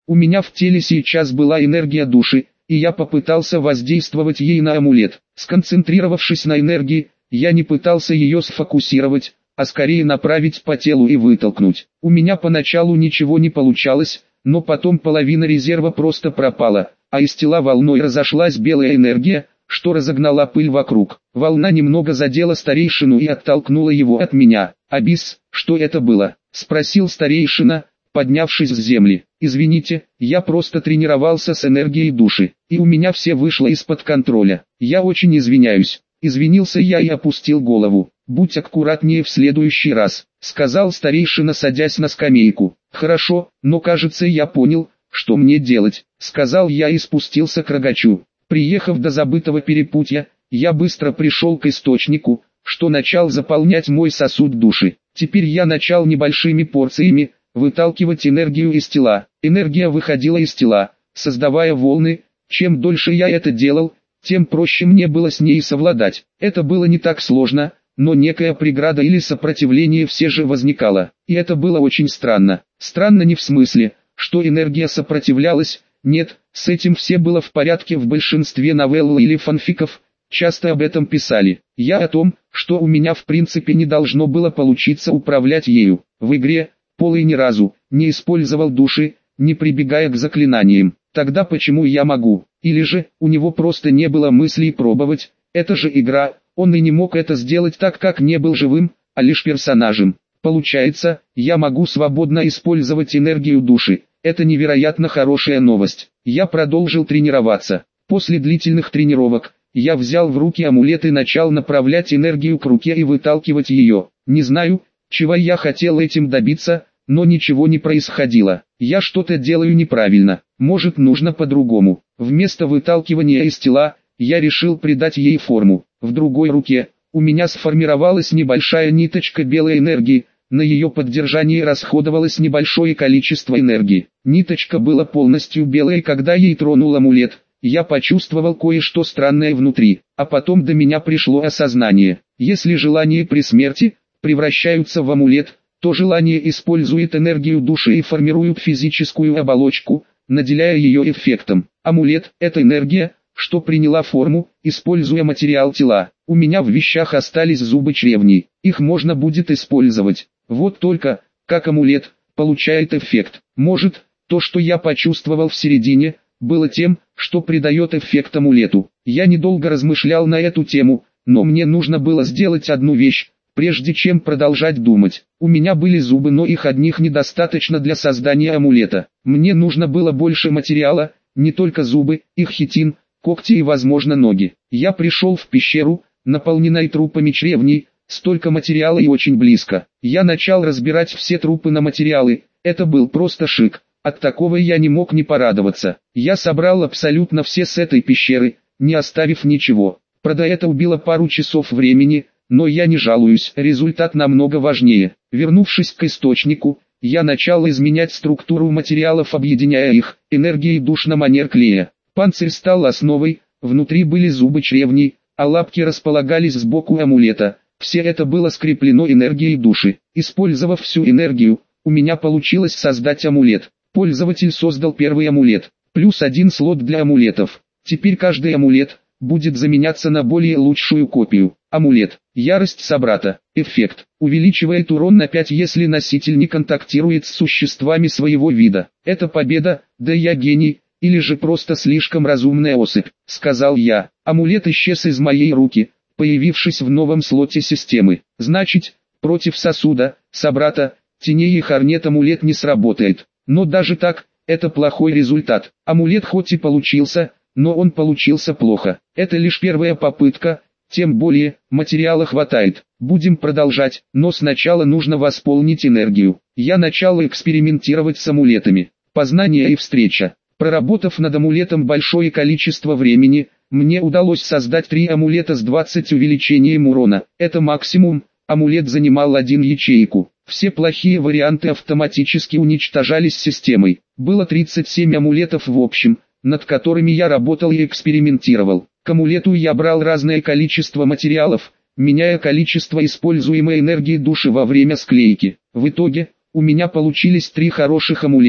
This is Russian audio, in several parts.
У меня в теле сейчас была энергия души, и я попытался воздействовать ей на амулет. Сконцентрировавшись на энергии, я не пытался ее сфокусировать, а скорее направить по телу и вытолкнуть. У меня поначалу ничего не получалось, но потом половина резерва просто пропала, а из тела волной разошлась белая энергия, что разогнала пыль вокруг. Волна немного задела старейшину и оттолкнула его от меня. «Абис, что это было?» — спросил старейшина, поднявшись с земли. «Извините, я просто тренировался с энергией души, и у меня все вышло из-под контроля. Я очень извиняюсь». Извинился я и опустил голову. «Будь аккуратнее в следующий раз», — сказал старейшина, садясь на скамейку. «Хорошо, но кажется я понял, что мне делать», — сказал я и спустился к рогачу. Приехав до забытого перепутья, я быстро пришел к источнику, что начал заполнять мой сосуд души. Теперь я начал небольшими порциями выталкивать энергию из тела. Энергия выходила из тела, создавая волны. Чем дольше я это делал, тем проще мне было с ней совладать. Это было не так сложно, но некая преграда или сопротивление все же возникало. И это было очень странно. Странно не в смысле, что энергия сопротивлялась. Нет, с этим все было в порядке в большинстве новелл или фанфиков. Часто об этом писали. Я о том, что у меня в принципе не должно было получиться управлять ею. В игре Полый ни разу не использовал души, не прибегая к заклинаниям. Тогда почему я могу? Или же, у него просто не было мыслей пробовать? Это же игра, он и не мог это сделать так как не был живым, а лишь персонажем. Получается, я могу свободно использовать энергию души. Это невероятно хорошая новость. Я продолжил тренироваться. После длительных тренировок, я взял в руки амулет и начал направлять энергию к руке и выталкивать ее. Не знаю, чего я хотел этим добиться, но ничего не происходило. Я что-то делаю неправильно, может нужно по-другому. Вместо выталкивания из тела, я решил придать ей форму. В другой руке, у меня сформировалась небольшая ниточка белой энергии, на ее поддержание расходовалось небольшое количество энергии. Ниточка была полностью белой, и когда ей тронул амулет, я почувствовал кое-что странное внутри, а потом до меня пришло осознание. Если желания при смерти превращаются в амулет, то желание использует энергию души и формирует физическую оболочку, наделяя ее эффектом. Амулет – это энергия, что приняла форму, используя материал тела. У меня в вещах остались зубы чревней, их можно будет использовать. Вот только, как амулет, получает эффект. Может, то, что я почувствовал в середине, было тем, что придает эффект амулету. Я недолго размышлял на эту тему, но мне нужно было сделать одну вещь, прежде чем продолжать думать. У меня были зубы, но их одних недостаточно для создания амулета. Мне нужно было больше материала, не только зубы, их хитин, когти и возможно ноги. Я пришел в пещеру, наполненной трупами чревней, столько материала и очень близко. Я начал разбирать все трупы на материалы, это был просто шик. От такого я не мог не порадоваться. Я собрал абсолютно все с этой пещеры, не оставив ничего. Правда, это убило пару часов времени, но я не жалуюсь, результат намного важнее. Вернувшись к источнику, я начал изменять структуру материалов, объединяя их, энергией душ на манер клея. Панцирь стал основой, внутри были зубы чревней, а лапки располагались сбоку амулета. Все это было скреплено энергией души. Использовав всю энергию, у меня получилось создать амулет. Пользователь создал первый амулет, плюс один слот для амулетов. Теперь каждый амулет будет заменяться на более лучшую копию. Амулет. Ярость собрата. Эффект. Увеличивает урон на 5, если носитель не контактирует с существами своего вида. Это победа, да я гений, или же просто слишком разумная особь, сказал я. Амулет исчез из моей руки, появившись в новом слоте системы. Значит, против сосуда, собрата, теней и хорнет амулет не сработает. Но даже так, это плохой результат. Амулет хоть и получился, но он получился плохо. Это лишь первая попытка, тем более, материала хватает. Будем продолжать, но сначала нужно восполнить энергию. Я начал экспериментировать с амулетами. Познание и встреча. Проработав над амулетом большое количество времени, мне удалось создать 3 амулета с 20 увеличением урона. Это максимум. Амулет занимал 1 ячейку. Все плохие варианты автоматически уничтожались системой. Было 37 амулетов в общем, над которыми я работал и экспериментировал. К амулету я брал разное количество материалов, меняя количество используемой энергии души во время склейки. В итоге, у меня получились 3 хороших амулета,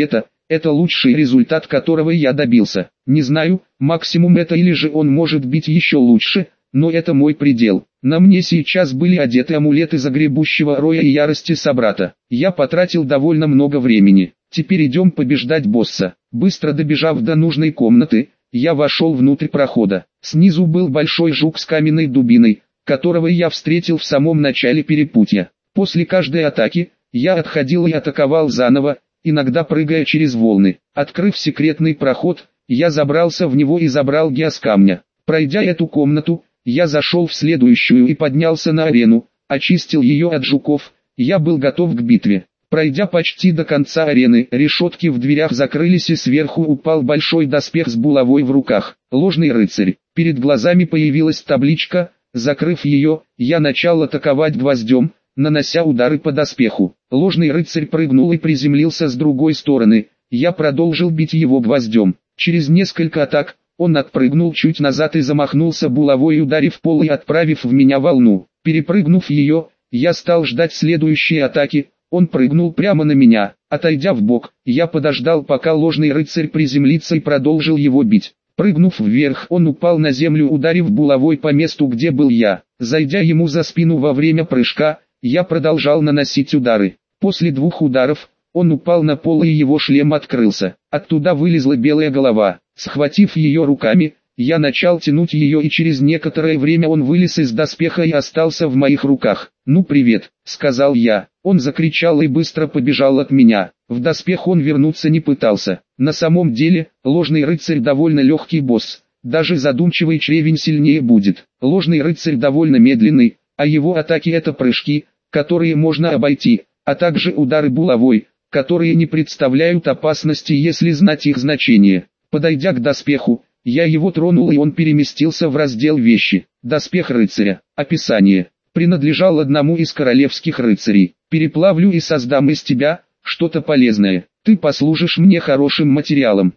это лучший результат, которого я добился. Не знаю, максимум это или же он может быть еще лучше, но это мой предел. На мне сейчас были одеты амулеты загребущего роя и ярости собрата. Я потратил довольно много времени. Теперь идем побеждать босса. Быстро добежав до нужной комнаты, я вошел внутрь прохода. Снизу был большой жук с каменной дубиной, которого я встретил в самом начале перепутья. После каждой атаки, я отходил и атаковал заново, иногда прыгая через волны. Открыв секретный проход, я забрался в него и забрал геос камня. Пройдя эту комнату, я зашел в следующую и поднялся на арену, очистил ее от жуков, я был готов к битве. Пройдя почти до конца арены, решетки в дверях закрылись и сверху упал большой доспех с булавой в руках. Ложный рыцарь. Перед глазами появилась табличка, закрыв ее, я начал атаковать гвоздем, нанося удары по доспеху. Ложный рыцарь прыгнул и приземлился с другой стороны, я продолжил бить его гвоздем. Через несколько атак, он отпрыгнул чуть назад и замахнулся булавой, ударив пол и отправив в меня волну. Перепрыгнув ее, я стал ждать следующей атаки. Он прыгнул прямо на меня. Отойдя в бок, я подождал, пока ложный рыцарь приземлится, и продолжил его бить. Прыгнув вверх, он упал на землю, ударив булавой по месту, где был я. Зайдя ему за спину во время прыжка, я продолжал наносить удары. После 2 ударов, он упал на пол и его шлем открылся. Оттуда вылезла белая голова. Схватив ее руками, я начал тянуть ее, и через некоторое время он вылез из доспеха и остался в моих руках. «Ну привет», — сказал я. Он закричал и быстро побежал от меня. В доспех он вернуться не пытался. На самом деле, ложный рыцарь довольно легкий босс. Даже задумчивый чревень сильнее будет. Ложный рыцарь довольно медленный, а его атаки — это прыжки, которые можно обойти, а также удары булавой, которые не представляют опасности, если знать их значение. Подойдя к доспеху, я его тронул, и он переместился в раздел «Вещи». Доспех рыцаря. Описание. Принадлежал одному из королевских рыцарей. Переплавлю и создам из тебя что-то полезное. Ты послужишь мне хорошим материалом.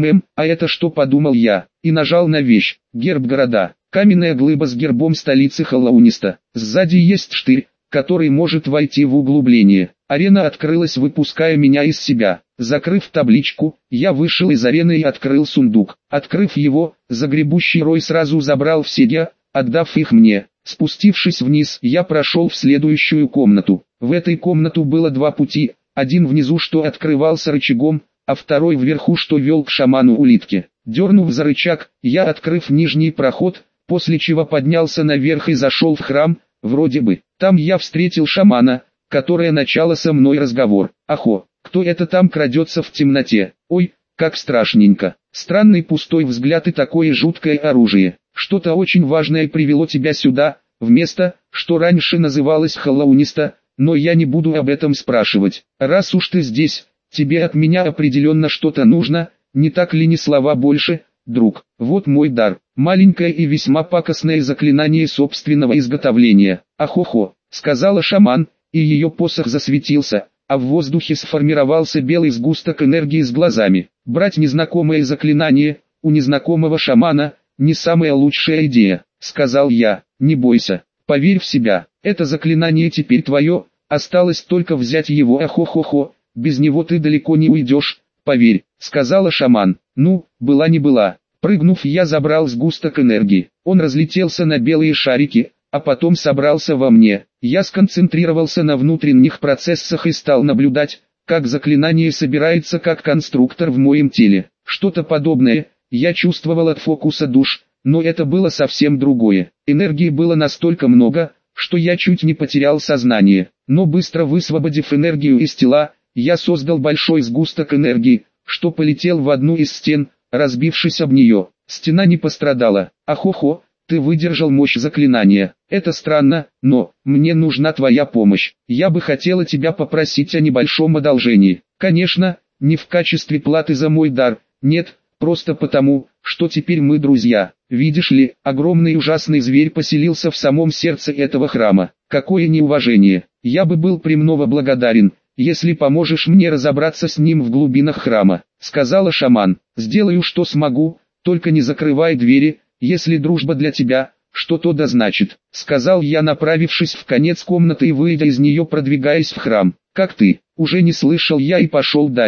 А это что, подумал я, и нажал на вещь. Герб города. Каменная глыба с гербом столицы Халауниста. Сзади есть штырь, который может войти в углубление. Арена открылась, выпуская меня из себя. Закрыв табличку, я вышел из арены и открыл сундук. Открыв его, загребущий рой сразу забрал все гео, отдав их мне. Спустившись вниз, я прошел в следующую комнату. В этой комнату было 2 пути, один внизу, что открывался рычагом, а второй вверху, что вел к шаману-улитке. Дернув за рычаг, я, открыв нижний проход, после чего поднялся наверх и зашел в храм. Вроде бы, там я встретил шамана, которая начала со мной разговор. «Ахо, кто это там крадется в темноте? Ой, как страшненько. Странный пустой взгляд и такое жуткое оружие. Что-то очень важное привело тебя сюда, в место, что раньше называлось Халауниста, но я не буду об этом спрашивать. Раз уж ты здесь, тебе от меня определенно что-то нужно, не так ли, ни слова больше, друг? Вот мой дар, маленькое и весьма пакостное заклинание собственного изготовления». «Ахо-хо», — сказала шаман, и ее посох засветился, а в воздухе сформировался белый сгусток энергии с глазами. Брать незнакомое заклинание у незнакомого шамана — не самая лучшая идея, сказал я. Не бойся, поверь в себя, это заклинание теперь твое, осталось только взять его. Ахо-хо-хо, без него ты далеко не уйдешь, поверь, сказала шаман. Ну, была не была. Прыгнув, я забрал сгусток энергии, он разлетелся на белые шарики, а потом собрался во мне. Я сконцентрировался на внутренних процессах и стал наблюдать, как заклинание собирается как конструктор в моем теле. Что-то подобное я чувствовал от фокуса душ, но это было совсем другое. Энергии было настолько много, что я чуть не потерял сознание. Но быстро высвободив энергию из тела, я создал большой сгусток энергии, что полетел в одну из стен, разбившись об нее. Стена не пострадала. Ахо-хо, ты выдержал мощь заклинания. Это странно, но мне нужна твоя помощь. Я бы хотела тебя попросить о небольшом одолжении. Конечно, не в качестве платы за мой дар, нет, просто потому, что теперь мы друзья. Видишь ли, огромный ужасный зверь поселился в самом сердце этого храма. Какое неуважение. Я бы был премного благодарен, если поможешь мне разобраться с ним в глубинах храма, сказала шаман. Сделаю, что смогу, только не закрывай двери, если дружба для тебя, что то да значит, сказал я, направившись в конец комнаты и выйдя из нее, продвигаясь в храм. Как ты, уже не слышал я и пошел дальше.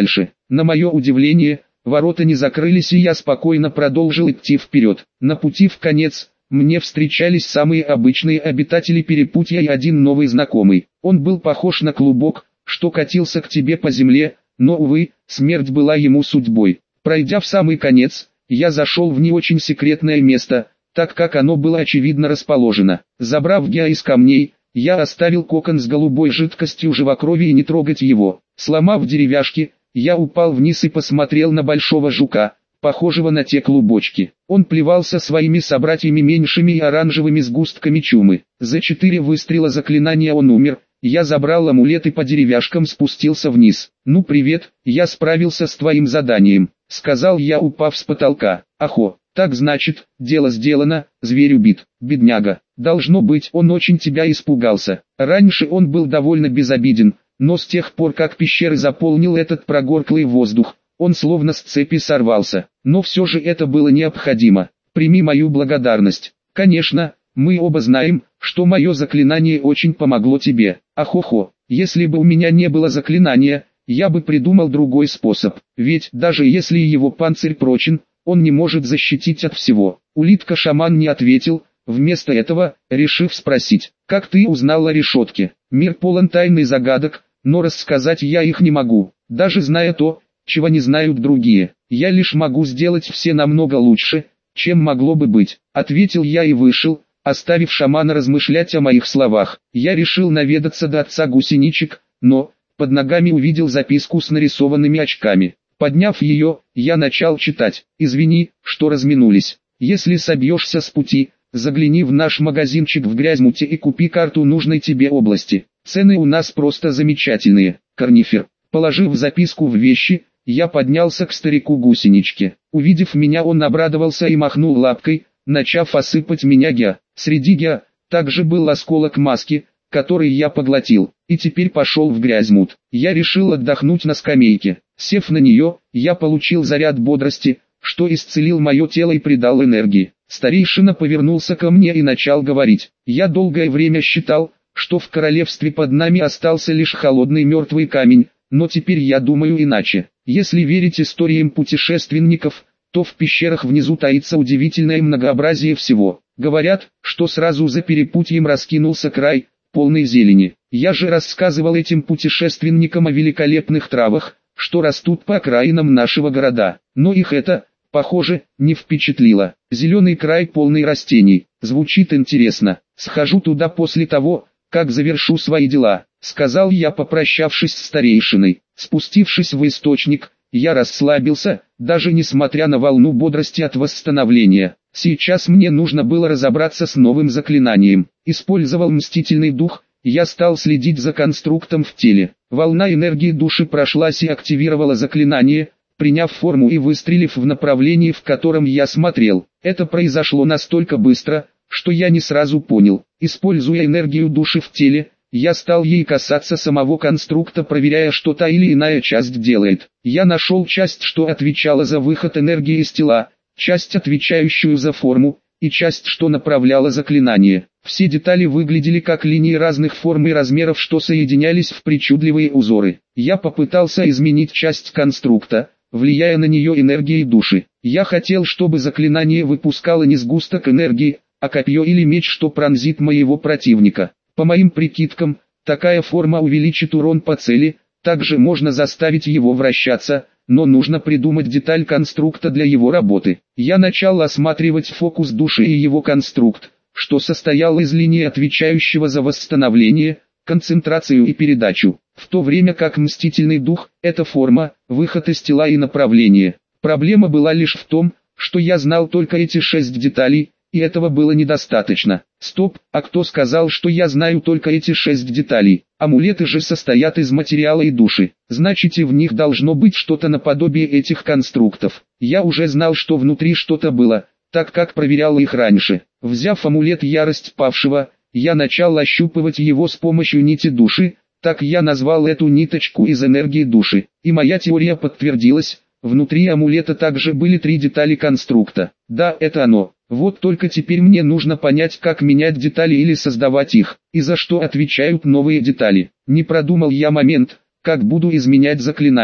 На мое удивление, ворота не закрылись, и я спокойно продолжил идти вперед. На пути в конец мне встречались самые обычные обитатели перепутья и один новый знакомый. Он был похож на клубок, что катился к тебе по земле, но, увы, смерть была ему судьбой. Пройдя в самый конец, я зашел в не очень секретное место, так как оно было очевидно расположено. Забрав геа из камней, я оставил кокон с голубой жидкостью живокрови и не трогать его. Сломав деревяшки, я упал вниз и посмотрел на большого жука, похожего на те клубочки. Он плевался своими собратьями меньшими и оранжевыми сгустками чумы. За 4 выстрела заклинания он умер. Я забрал амулет и по деревяшкам спустился вниз. «Ну привет, я справился с твоим заданием», — сказал я, упав с потолка. «Ахо, так значит, дело сделано, зверь убит, бедняга. Должно быть, он очень тебя испугался. Раньше он был довольно безобиден, но с тех пор, как пещеры заполнил этот прогорклый воздух, он словно с цепи сорвался. Но все же это было необходимо. Прими мою благодарность. Конечно, мы оба знаем, что мое заклинание очень помогло тебе. Ахо-хо, если бы у меня не было заклинания, я бы придумал другой способ. Ведь даже если его панцирь прочен, он не может защитить от всего». Улитка-шаман не ответил, вместо этого, решив спросить: «Как ты узнал о решетке? Мир полон тайн и загадок, но рассказать я их не могу, даже зная то, чего не знают другие. Я лишь могу сделать все намного лучше, чем могло бы быть», — ответил я и вышел, оставив шамана размышлять о моих словах. Я решил наведаться до отца гусеничек, но под ногами увидел записку с нарисованными очками. Подняв ее, я начал читать. «Извини, что разминулись. Если собьешься с пути, загляни в наш магазинчик в Грязьмуте и купи карту нужной тебе области. Цены у нас просто замечательные. Корнифер». Положив записку в вещи, я поднялся к старику гусеничке. Увидев меня, он обрадовался и махнул лапкой, начав осыпать меня геа. Среди геа также был осколок маски, который я поглотил, и теперь пошел в Грязьмут. Я решил отдохнуть на скамейке. Сев на нее, я получил заряд бодрости, что исцелил мое тело и придал энергии. Старейшина повернулся ко мне и начал говорить. «Я долгое время считал, что в королевстве под нами остался лишь холодный мертвый камень, но теперь я думаю иначе. Если верить историям путешественников, то в пещерах внизу таится удивительное многообразие всего. Говорят, что сразу за перепутьем раскинулся край, полный зелени. Я же рассказывал этим путешественникам о великолепных травах, что растут по окраинам нашего города. Но их это, похоже, не впечатлило. Зеленый край полный растений. Звучит интересно. Схожу туда после того, как завершу свои дела», — сказал я, попрощавшись с старейшиной. Спустившись в источник, я расслабился, даже несмотря на волну бодрости от восстановления. Сейчас мне нужно было разобраться с новым заклинанием. Использовал мстительный дух, я стал следить за конструктом в теле. Волна энергии души прошлась и активировала заклинание, приняв форму и выстрелив в направлении, в котором я смотрел. Это произошло настолько быстро, что я не сразу понял. Используя энергию души в теле, я стал ей касаться самого конструкта, проверяя, что та или иная часть делает. Я нашел часть, что отвечала за выход энергии из тела, часть, отвечающую за форму, и часть, что направляла заклинание. Все детали выглядели как линии разных форм и размеров, что соединялись в причудливые узоры. Я попытался изменить часть конструкта, влияя на нее энергией души. Я хотел, чтобы заклинание выпускало не сгусток энергии, а копье или меч, что пронзит моего противника. По моим прикидкам, такая форма увеличит урон по цели, также можно заставить его вращаться, но нужно придумать деталь конструкта для его работы. Я начал осматривать фокус души и его конструкт, что состоял из линии, отвечающего за восстановление, концентрацию и передачу, в то время как мстительный дух – это форма, выход из тела и направление. Проблема была лишь в том, что я знал только эти 6 деталей, и этого было недостаточно. Стоп, а кто сказал, что я знаю только эти 6 деталей? Амулеты же состоят из материала и души, значит, и в них должно быть что-то наподобие этих конструктов. Я уже знал, что внутри что-то было, так как проверял их раньше. Взяв амулет Ярость Павшего, я начал ощупывать его с помощью нити души, так я назвал эту ниточку из энергии души, и моя теория подтвердилась. Внутри амулета также были 3 детали конструкта. Да, это оно. Вот только теперь мне нужно понять, как менять детали или создавать их, и за что отвечают новые детали. Не продумал я момент, как буду изменять заклинание.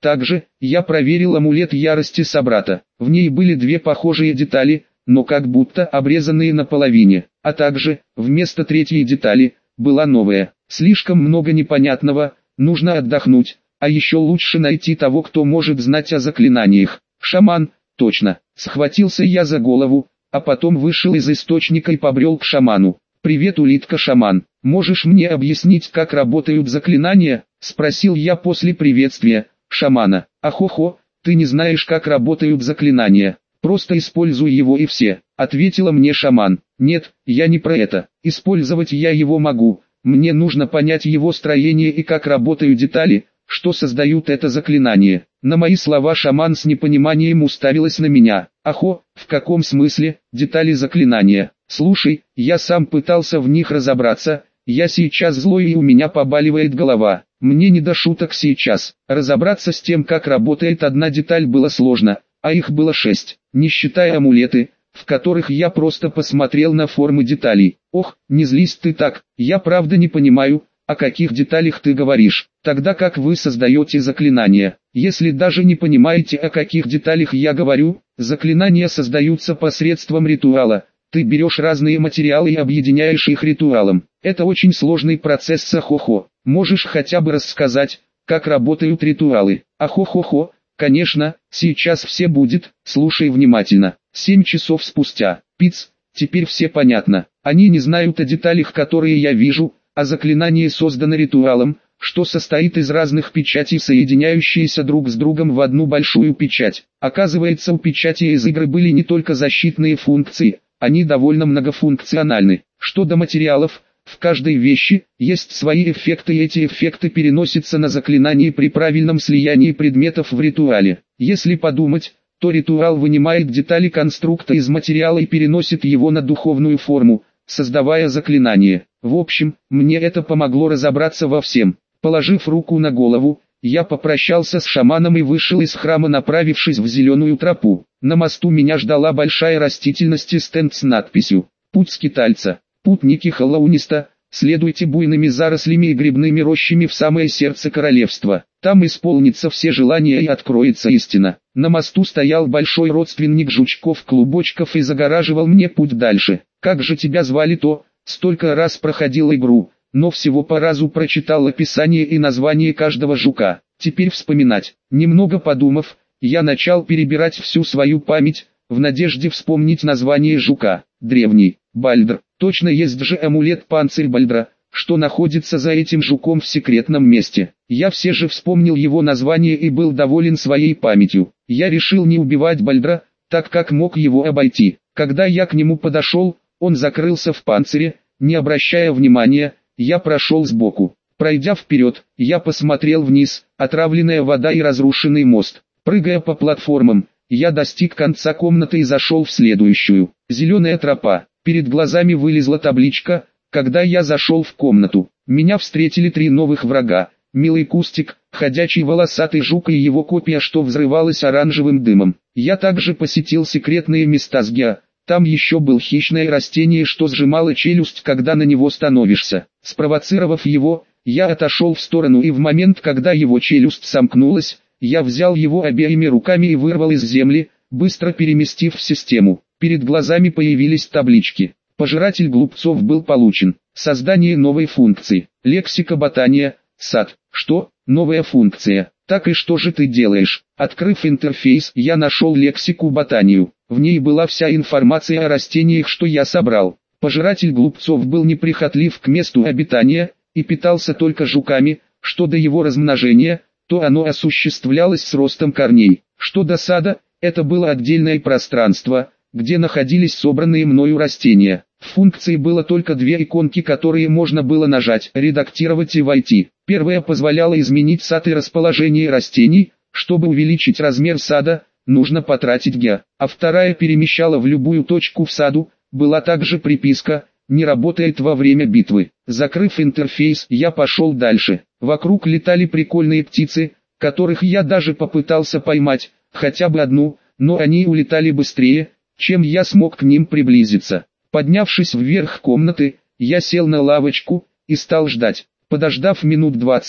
Также, я проверил амулет ярости собрата. В ней были две похожие детали, но как будто обрезанные наполовине. А также, вместо третьей детали, была новая. Слишком много непонятного, нужно отдохнуть, а еще лучше найти того, кто может знать о заклинаниях. Шаман, точно. Схватился я за голову, а потом вышел из источника и побрел к шаману. «Привет, улитка-шаман, можешь мне объяснить, как работают заклинания?» — спросил я после приветствия шамана. «Ахо-хо, ты не знаешь, как работают заклинания, просто используй его и все», — ответила мне шаман. «Нет, я не про это, использовать я его могу, мне нужно понять его строение и как работают детали, что создают это заклинание». На мои слова шаман с непониманием уставилась на меня. «Ахо, в каком смысле, детали заклинания? Слушай, я сам пытался в них разобраться, я сейчас злой и у меня побаливает голова. Мне не до шуток сейчас. Разобраться с тем, как работает одна деталь, было сложно, а их было 6, не считая амулеты, в которых я просто посмотрел на формы деталей. Ох, не злись ты так, я правда не понимаю, о каких деталях ты говоришь. Тогда как вы создаете заклинания? Если даже не понимаете, о каких деталях я говорю, заклинания создаются посредством ритуала. Ты берешь разные материалы и объединяешь их ритуалом. Это очень сложный процесс, сахо-хо. Можешь хотя бы рассказать, как работают ритуалы? Ахо-хо-хо, конечно, сейчас все будет, слушай внимательно. 7 часов спустя. Пиц, теперь все понятно. Они не знают о деталях, которые я вижу, а заклинание создано ритуалом, что состоит из разных печатей, соединяющиеся друг с другом в одну большую печать. Оказывается, у печати из игры были не только защитные функции, они довольно многофункциональны. Что до материалов, в каждой вещи есть свои эффекты, и эти эффекты переносятся на заклинание при правильном слиянии предметов в ритуале. Если подумать, то ритуал вынимает детали конструкта из материала и переносит его на духовную форму, создавая заклинание. В общем, мне это помогло разобраться во всем. Положив руку на голову, я попрощался с шаманом и вышел из храма, направившись в зеленую тропу. На мосту меня ждала большая растительность и стенд с надписью «Путь скитальца. Путники Халауниста, следуйте буйными зарослями и грибными рощами в самое сердце королевства. Там исполнится все желания и откроется истина». На мосту стоял большой родственник жучков-клубочков и загораживал мне путь дальше. «Как же тебя звали-то?» Столько раз проходил игру, но всего по разу прочитал описание и название каждого жука. Теперь вспоминать. Немного подумав, я начал перебирать всю свою память, в надежде вспомнить название жука. Древний, Бальдр. Точно, есть же амулет панцирь Бальдра, что находится за этим жуком в секретном месте. Я все же вспомнил его название и был доволен своей памятью. Я решил не убивать Бальдра, так как мог его обойти. Когда я к нему подошел, он закрылся в панцире, не обращая внимания, я прошел сбоку. Пройдя вперед, я посмотрел вниз, отравленная вода и разрушенный мост. Прыгая по платформам, я достиг конца комнаты и зашел в следующую. Зеленая тропа. Перед глазами вылезла табличка. Когда я зашел в комнату, меня встретили 3 новых врага. Милый кустик, ходячий волосатый жук и его копия, что взрывалась оранжевым дымом. Я также посетил секретные места Сгиа. Там еще был хищное растение, что сжимало челюсть, когда на него становишься. Спровоцировав его, я отошел в сторону, и в момент, когда его челюсть сомкнулась, я взял его обеими руками и вырвал из земли, быстро переместив в систему. Перед глазами появились таблички. Пожиратель глупцов был получен. Создание новой функции. Лексика ботания. Сад. Что? Новая функция. Так и что же ты делаешь? Открыв интерфейс, я нашел лексику ботанию. В ней была вся информация о растениях, что я собрал. Пожиратель глупцов был неприхотлив к месту обитания и питался только жуками. Что до его размножения, то оно осуществлялось с ростом корней. Что до сада, это было отдельное пространство, где находились собранные мною растения. В функции было только 2 иконки, которые можно было нажать, редактировать и войти. Первая позволяла изменить сад и расположение растений. Чтобы увеличить размер сада, нужно потратить ГИА. А вторая перемещала в любую точку в саду. Была также приписка «Не работает во время битвы». Закрыв интерфейс, я пошел дальше. Вокруг летали прикольные птицы, которых я даже попытался поймать, хотя бы одну, но они улетали быстрее, чем я смог к ним приблизиться. Поднявшись вверх комнаты, я сел на лавочку и стал ждать. Подождав минут 20,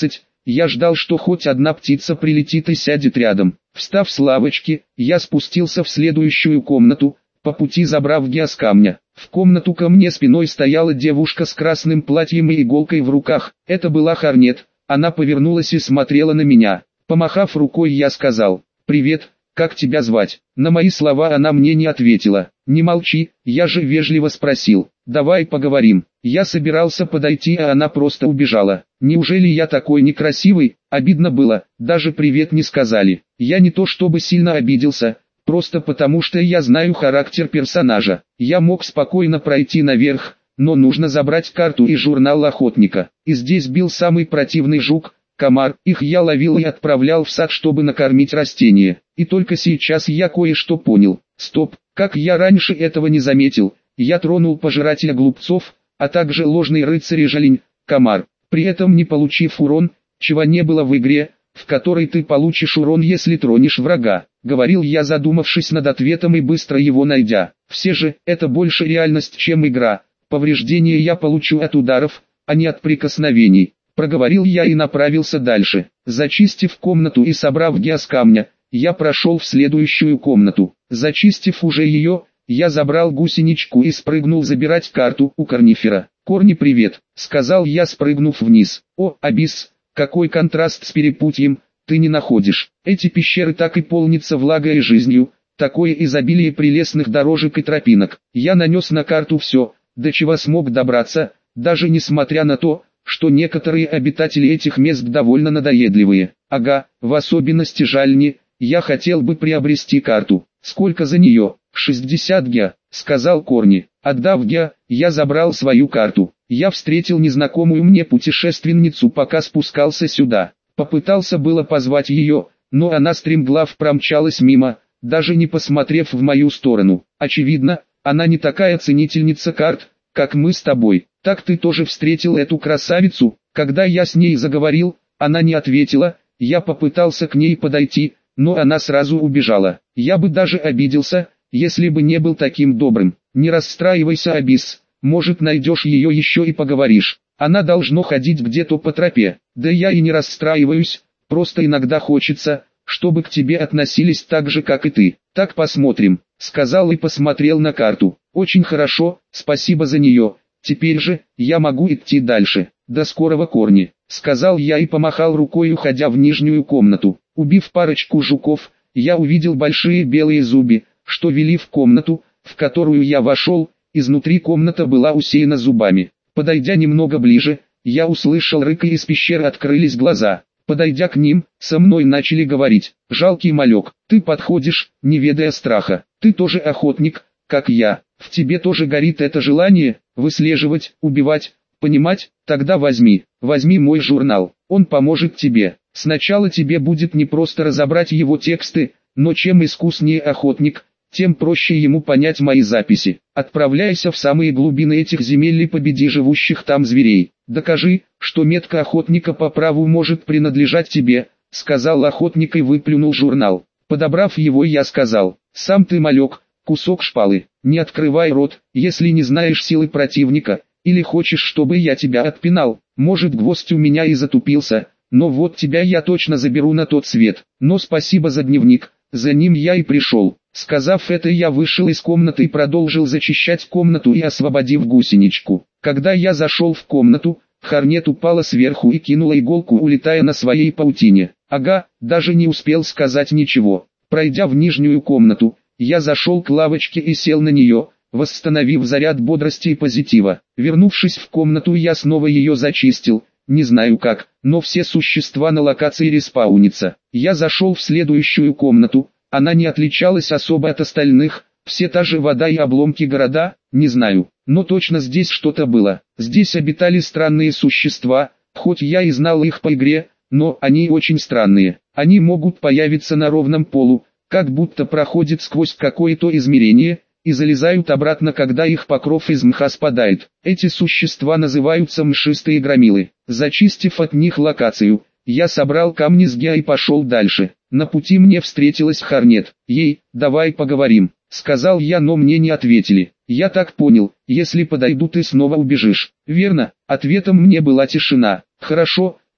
я ждал, что хоть одна птица прилетит и сядет рядом. Встав с лавочки, я спустился в следующую комнату, по пути забрав Геа с камня. В комнату ко мне спиной стояла девушка с красным платьем и иголкой в руках. Это была Хорнет. Она повернулась и смотрела на меня. Помахав рукой, я сказал: «Привет, как тебя звать?» На мои слова она мне не ответила. «Не молчи», я же вежливо спросил: «Давай поговорим». Я собирался подойти, а она просто убежала. Неужели я такой некрасивый? Обидно было, даже привет не сказали. Я не то чтобы сильно обиделся, просто потому что я знаю характер персонажа. Я мог спокойно пройти наверх, но нужно забрать карту и журнал охотника. И здесь бил самый противный жук, комар. Их я ловил и отправлял в сад, чтобы накормить растения. И только сейчас я кое-что понял. Стоп, как я раньше этого не заметил. Я тронул пожирателя глупцов, а также ложный рыцарь Жалень, комар, при этом не получив урон, чего не было в игре, в которой ты получишь урон, если тронешь врага. Говорил я, задумавшись над ответом и быстро его найдя. Все же, это больше реальность, чем игра. Повреждения я получу от ударов, а не от прикосновений. Проговорил я и направился дальше. Зачистив комнату и собрав Геа с камня, я прошел в следующую комнату. Зачистив уже ее, я забрал гусеничку и спрыгнул забирать карту у корнифера. «Корни, привет», — сказал я, спрыгнув вниз. «О, Абисс, какой контраст с перепутьем, ты не находишь? Эти пещеры так и полнятся влагой и жизнью, такое изобилие прелестных дорожек и тропинок». Я нанес на карту все, до чего смог добраться, даже несмотря на то, что некоторые обитатели этих мест довольно надоедливые. Ага, в особенности Жальни. Я хотел бы приобрести карту. Сколько за нее? 60 Геа, сказал Корни. Отдав Геа, я забрал свою карту. Я встретил незнакомую мне путешественницу, пока спускался сюда. Попытался было позвать ее, но она стремглав промчалась мимо, даже не посмотрев в мою сторону. Очевидно, она не такая ценительница карт, как мы с тобой. Так ты тоже встретил эту красавицу? Когда я с ней заговорил, она не ответила. Я попытался к ней подойти, но она сразу убежала. Я бы даже обиделся, если бы не был таким добрым. Не расстраивайся, Абисс, может найдешь ее еще и поговоришь. Она должно ходить где-то по тропе. Да я и не расстраиваюсь, просто иногда хочется, чтобы к тебе относились так же, как и ты. Так посмотрим, сказал и посмотрел на карту. Очень хорошо, спасибо за нее. Теперь же, я могу идти дальше. До скорого, Корни, сказал я и помахал рукой, уходя в нижнюю комнату. Убив парочку жуков, я увидел большие белые зубы, что вели в комнату, в которую я вошел. Изнутри комната была усеяна зубами. Подойдя немного ближе, я услышал рык, и из пещеры открылись глаза. Подойдя к ним, со мной начали говорить: «Жалкий малек, ты подходишь, не ведая страха. Ты тоже охотник, как я. В тебе тоже горит это желание выслеживать, убивать, понимать? Тогда возьми мой журнал, он поможет тебе. Сначала тебе будет непросто разобрать его тексты, но чем искуснее охотник, тем проще ему понять мои записи. Отправляйся в самые глубины этих земель и победи живущих там зверей. Докажи, что метка охотника по праву может принадлежать тебе», — сказал охотник и выплюнул журнал. Подобрав его, я сказал: «Сам ты, малек, кусок шпалы, не открывай рот, если не знаешь силы противника, или хочешь, чтобы я тебя отпинал. Может, гвоздь у меня и затупился, но вот тебя я точно заберу на тот свет. Но спасибо за дневник, за ним я и пришел». Сказав это, я вышел из комнаты и продолжил зачищать комнату и освободив гусеничку. Когда я зашел в комнату, Хорнет упала сверху и кинула иголку, улетая на своей паутине. Ага, даже не успел сказать ничего. Пройдя в нижнюю комнату, я зашел к лавочке и сел на нее, восстановив заряд бодрости и позитива. Вернувшись в комнату, я снова ее зачистил. Не знаю как, но все существа на локации респаунятся. Я зашел в следующую комнату. Она не отличалась особо от остальных, все та же вода и обломки города, не знаю, но точно здесь что-то было. Здесь обитали странные существа, хоть я и знал их по игре, но они очень странные. Они могут появиться на ровном полу, как будто проходят сквозь какое-то измерение, и залезают обратно, когда их покров из мха спадает. Эти существа называются мшистые громилы. Зачистив от них локацию, я собрал камни с Геа и пошел дальше. На пути мне встретилась Хорнет. «Ей, давай поговорим», — сказал я, но мне не ответили. «Я так понял, если подойду, ты снова убежишь». «Верно», — ответом мне была тишина. «Хорошо,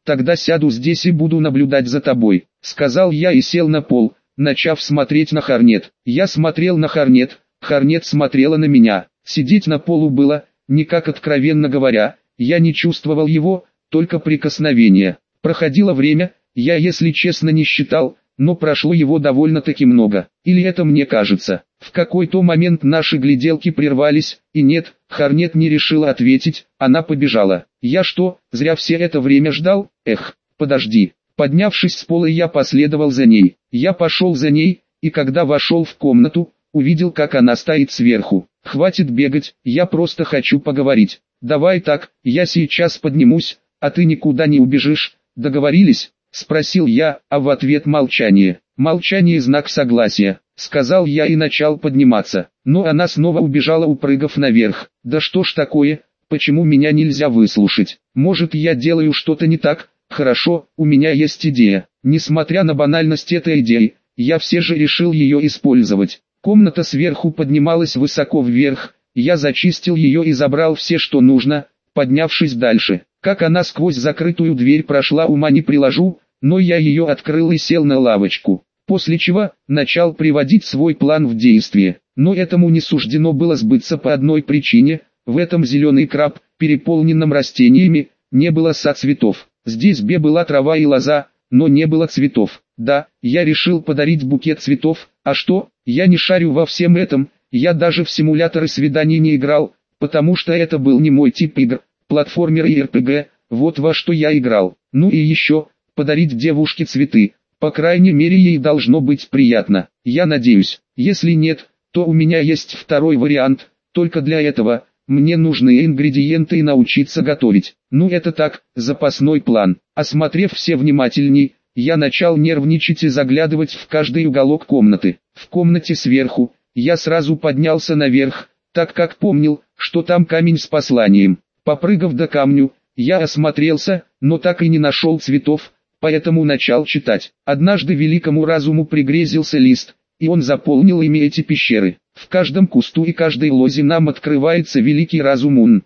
тогда сяду здесь и буду наблюдать за тобой», — сказал я и сел на пол, начав смотреть на Хорнет. Я смотрел на Хорнет, Хорнет смотрела на меня. Сидеть на полу было, никак откровенно говоря, я не чувствовал его, только прикосновения. Проходило время, я если честно не считал, но прошло его довольно-таки много. Или это мне кажется. В какой-то момент наши гляделки прервались, и нет, Хорнет не решила ответить, она побежала. Я что, зря все это время ждал? Эх, подожди. Поднявшись с пола, я последовал за ней. Я пошел за ней, и когда вошел в комнату, увидел, как она стоит сверху. «Хватит бегать, я просто хочу поговорить. Давай так, я сейчас поднимусь, а ты никуда не убежишь, договорились?» — спросил я, а в ответ молчание. «Молчание — знак согласия», — сказал я и начал подниматься. Но она снова убежала, упрыгав наверх. «Да что ж такое, почему меня нельзя выслушать? Может, я делаю что-то не так? Хорошо, у меня есть идея». Несмотря на банальность этой идеи, я все же решил ее использовать. Комната сверху поднималась высоко вверх, я зачистил ее и забрал все, что нужно, поднявшись дальше. Как она сквозь закрытую дверь прошла, ума не приложу, но я ее открыл и сел на лавочку. После чего, начал приводить свой план в действие. Но этому не суждено было сбыться по одной причине: в этом зеленый краб, переполненном растениями, не было соцветов. Здесь была трава и лоза, но не было цветов. Да, я решил подарить букет цветов, а что, я не шарю во всем этом, я даже в симуляторы свиданий не играл, потому что это был не мой тип игр, платформер и РПГ, вот во что я играл. Ну и еще, подарить девушке цветы, по крайней мере ей должно быть приятно, я надеюсь. Если нет, то у меня есть второй вариант, только для этого мне нужны ингредиенты и научиться готовить. Ну это так, запасной план. Осмотрев все внимательней, я начал нервничать и заглядывать в каждый уголок комнаты. В комнате сверху, я сразу поднялся наверх, так как помнил, что там камень с посланием. Попрыгав до камню, я осмотрелся, но так и не нашел цветов, поэтому начал читать. Однажды великому разуму пригрезился лист, и он заполнил ими эти пещеры. В каждом кусту и каждой лозе нам открывается великий разум Ун.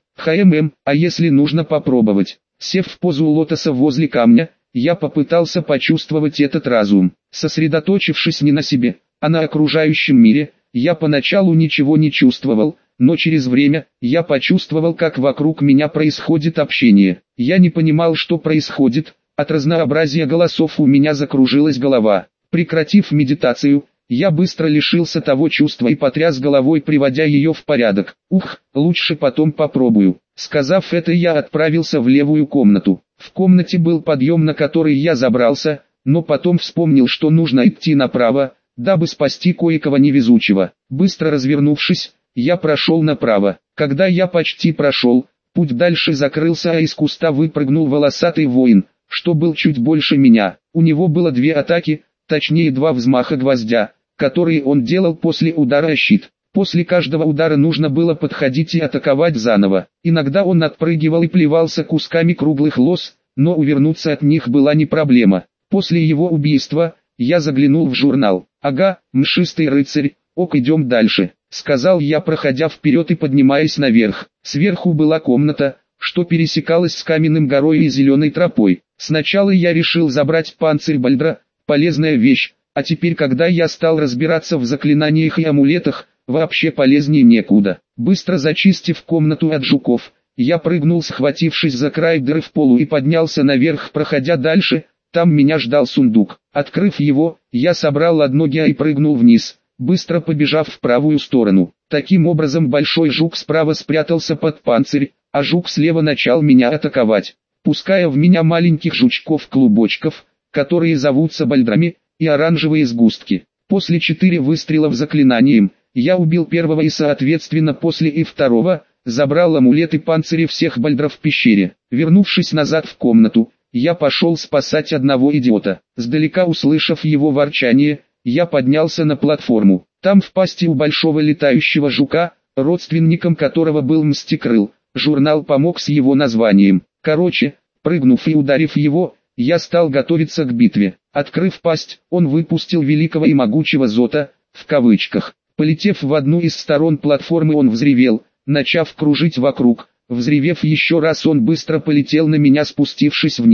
А если нужно попробовать? Сев в позу лотоса возле камня, я попытался почувствовать этот разум. Сосредоточившись не на себе, а на окружающем мире, я поначалу ничего не чувствовал, но через время, я почувствовал, как вокруг меня происходит общение. Я не понимал, что происходит, от разнообразия голосов у меня закружилась голова. Прекратив медитацию, я быстро лишился того чувства и потряс головой, приводя ее в порядок. Ух, лучше потом попробую. Сказав это, я отправился в левую комнату. В комнате был подъем, на который я забрался, но потом вспомнил, что нужно идти направо, дабы спасти кое-кого невезучего. Быстро развернувшись, я прошел направо. Когда я почти прошел, путь дальше закрылся, а из куста выпрыгнул волосатый воин, что был чуть больше меня. У него было 2 атаки, точнее 2 взмаха гвоздя, которые он делал после удара о щит. После каждого удара нужно было подходить и атаковать заново. Иногда он отпрыгивал и плевался кусками круглых лоз, но увернуться от них была не проблема. После его убийства, я заглянул в журнал. «Ага, мшистый рыцарь, ок, идем дальше», — сказал я, проходя вперед и поднимаясь наверх. Сверху была комната, что пересекалась с каменным горой и зеленой тропой. Сначала я решил забрать панцирь Бальдра, полезная вещь, а теперь, когда я стал разбираться в заклинаниях и амулетах, вообще полезнее некуда. Быстро зачистив комнату от жуков, я прыгнул, схватившись за край дыры в полу, и поднялся наверх, проходя дальше. Там меня ждал сундук. Открыв его, я собрал одноги и прыгнул вниз, быстро побежав в правую сторону. Таким образом большой жук справа спрятался под панцирь, а жук слева начал меня атаковать, пуская в меня маленьких жучков-клубочков, которые зовутся бальдрами, и оранжевые сгустки. После 4 выстрелов заклинанием, я убил первого и соответственно после и второго, забрал амулеты панциря всех бальдров в пещере. Вернувшись назад в комнату, я пошел спасать одного идиота. Сдалека услышав его ворчание, я поднялся на платформу. Там в пасти у большого летающего жука, родственником которого был Мстикрыл, журнал помог с его названием. Короче, прыгнув и ударив его, я стал готовиться к битве. Открыв пасть, он выпустил великого и могучего Зота, в кавычках. Полетев в одну из сторон платформы, он взревел, начав кружить вокруг. Взревев еще раз, он быстро полетел на меня, спустившись вниз.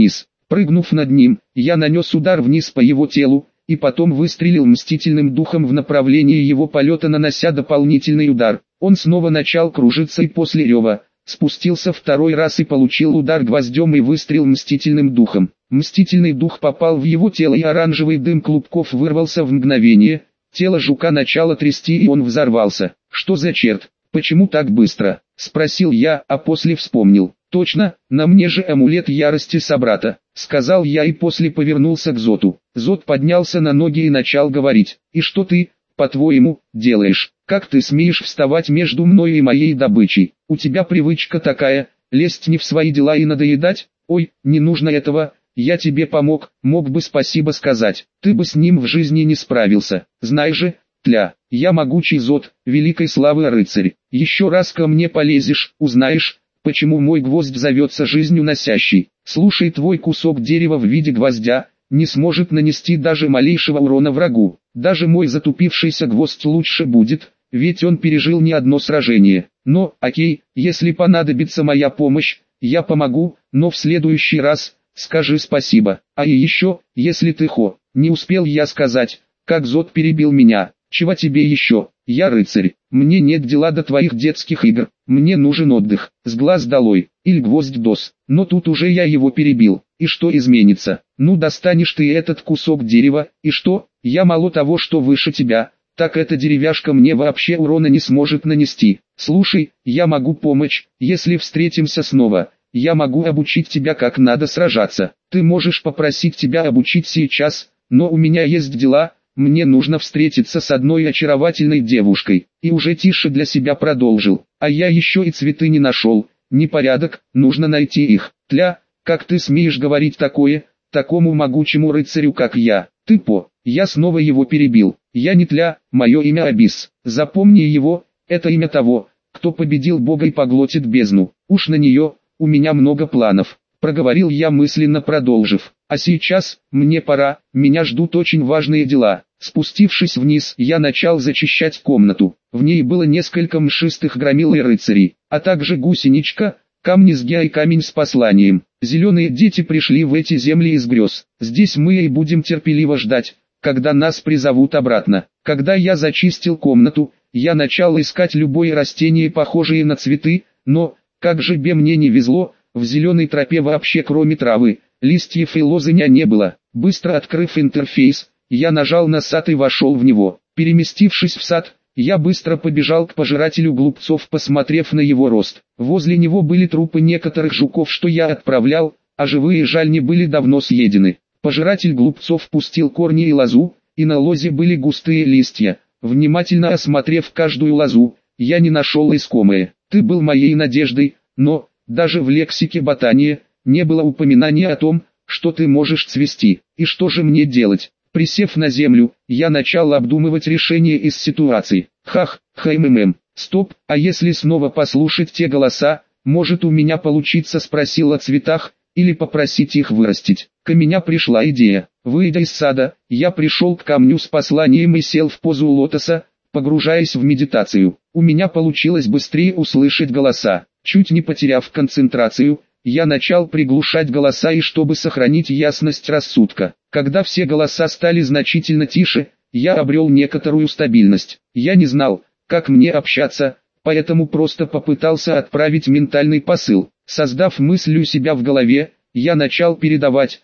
Прыгнув над ним, я нанес удар вниз по его телу, и потом выстрелил мстительным духом в направлении его полета, нанося дополнительный удар. Он снова начал кружиться и после рева спустился второй раз и получил удар гвоздем и выстрел мстительным духом. Мстительный дух попал в его тело, и оранжевый дым клубков вырвался в мгновение. Тело жука начало трясти, и он взорвался. «Что за черт? Почему так быстро?» — спросил я, а после вспомнил. «Точно, на мне же амулет ярости собрата», — сказал я и после повернулся к Зоту. Зот поднялся на ноги и начал говорить. «И что ты, по-твоему, делаешь? Как ты смеешь вставать между мною и моей добычей? У тебя привычка такая, лезть не в свои дела и надоедать? Ой, не нужно этого, я тебе помог, мог бы спасибо сказать, ты бы с ним в жизни не справился. Знай же, тля, я могучий Зот, великой славы рыцарь. Еще раз ко мне полезешь, узнаешь, почему мой гвоздь зовется жизнью носящий. Слушай, твой кусок дерева в виде гвоздя не сможет нанести даже малейшего урона врагу. Даже мой затупившийся гвоздь лучше будет, ведь он пережил не одно сражение. Но, окей, если понадобится моя помощь, я помогу, но в следующий раз скажи спасибо. А и еще, если ты не успел я сказать, как Зот перебил меня. Чего тебе еще? Я рыцарь, мне нет дела до твоих детских игр, мне нужен отдых, с глаз долой, или гвоздь дос. Но тут уже я его перебил, и что изменится? Ну достанешь ты этот кусок дерева, и что? Я мало того, что выше тебя, так эта деревяшка мне вообще урона не сможет нанести. Слушай, я могу помочь, если встретимся снова, я могу обучить тебя как надо сражаться. Ты можешь попросить тебя обучить сейчас, но у меня есть дела. Мне нужно встретиться с одной очаровательной девушкой, и уже тише для себя продолжил. А я еще и цветы не нашел, непорядок, нужно найти их. Тля, как ты смеешь говорить такое, такому могучему рыцарю как я? Ты я снова его перебил. Я не Тля, мое имя Абис. Запомни его, это имя того, кто победил Бога и поглотит бездну. Уж на нее, у меня много планов. Проговорил я мысленно, продолжив. А сейчас, мне пора, меня ждут очень важные дела. Спустившись вниз, я начал зачищать комнату. В ней было несколько мшистых громил и рыцарей, а также гусеничка, камни с геа и камень с посланием. Зеленые дети пришли в эти земли из грез. Здесь мы и будем терпеливо ждать, когда нас призовут обратно. Когда я зачистил комнату, я начал искать любое растение, похожее на цветы, но, как же мне не везло, в зеленой тропе вообще кроме травы, листьев и лозыня не было. Быстро открыв интерфейс, я нажал на сад и вошел в него. Переместившись в сад, я быстро побежал к пожирателю глупцов, посмотрев на его рост. Возле него были трупы некоторых жуков, что я отправлял, а живые жаль не были давно съедены. Пожиратель глупцов пустил корни и лозу, и на лозе были густые листья. Внимательно осмотрев каждую лозу, я не нашел искомое. Ты был моей надеждой, но, даже в лексике ботании, не было упоминания о том, что ты можешь цвести. И что же мне делать? Присев на землю, я начал обдумывать решение из ситуации. Стоп, а если снова послушать те голоса, может у меня получится спросил о цветах, или попросить их вырастить. Ко меня пришла идея. Выйдя из сада, я пришел к камню с посланием и сел в позу лотоса, погружаясь в медитацию. У меня получилось быстрее услышать голоса. Чуть не потеряв концентрацию, я начал приглушать голоса, и чтобы сохранить ясность рассудка. Когда все голоса стали значительно тише, я обрел некоторую стабильность. Я не знал, как мне общаться, поэтому просто попытался отправить ментальный посыл. Создав мысль у себя в голове, я начал передавать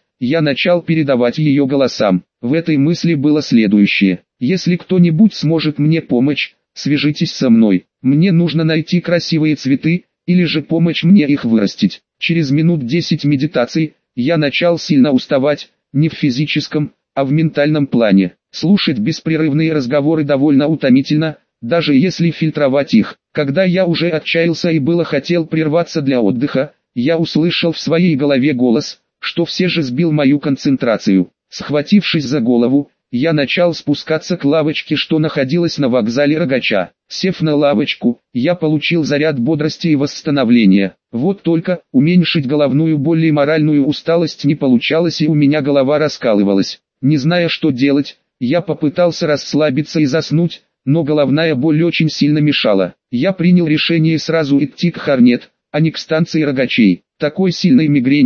ее голосам. В этой мысли было следующее. Если кто-нибудь сможет мне помочь, свяжитесь со мной. Мне нужно найти красивые цветы, или же помочь мне их вырастить. Через минут 10 медитаций, я начал сильно уставать, не в физическом, а в ментальном плане. Слушать беспрерывные разговоры довольно утомительно, даже если фильтровать их. Когда я уже отчаялся и было хотел прерваться для отдыха, я услышал в своей голове голос, что все же сбил мою концентрацию. Схватившись за голову, я начал спускаться к лавочке, что находилась на вокзале Рогача. Сев на лавочку, я получил заряд бодрости и восстановления. Вот только, уменьшить головную боль и моральную усталость не получалось, и у меня голова раскалывалась. Не зная, что делать, я попытался расслабиться и заснуть, но головная боль очень сильно мешала. Я принял решение сразу идти к Хорнет, а не к станции Рогачей. Такой сильной мигрени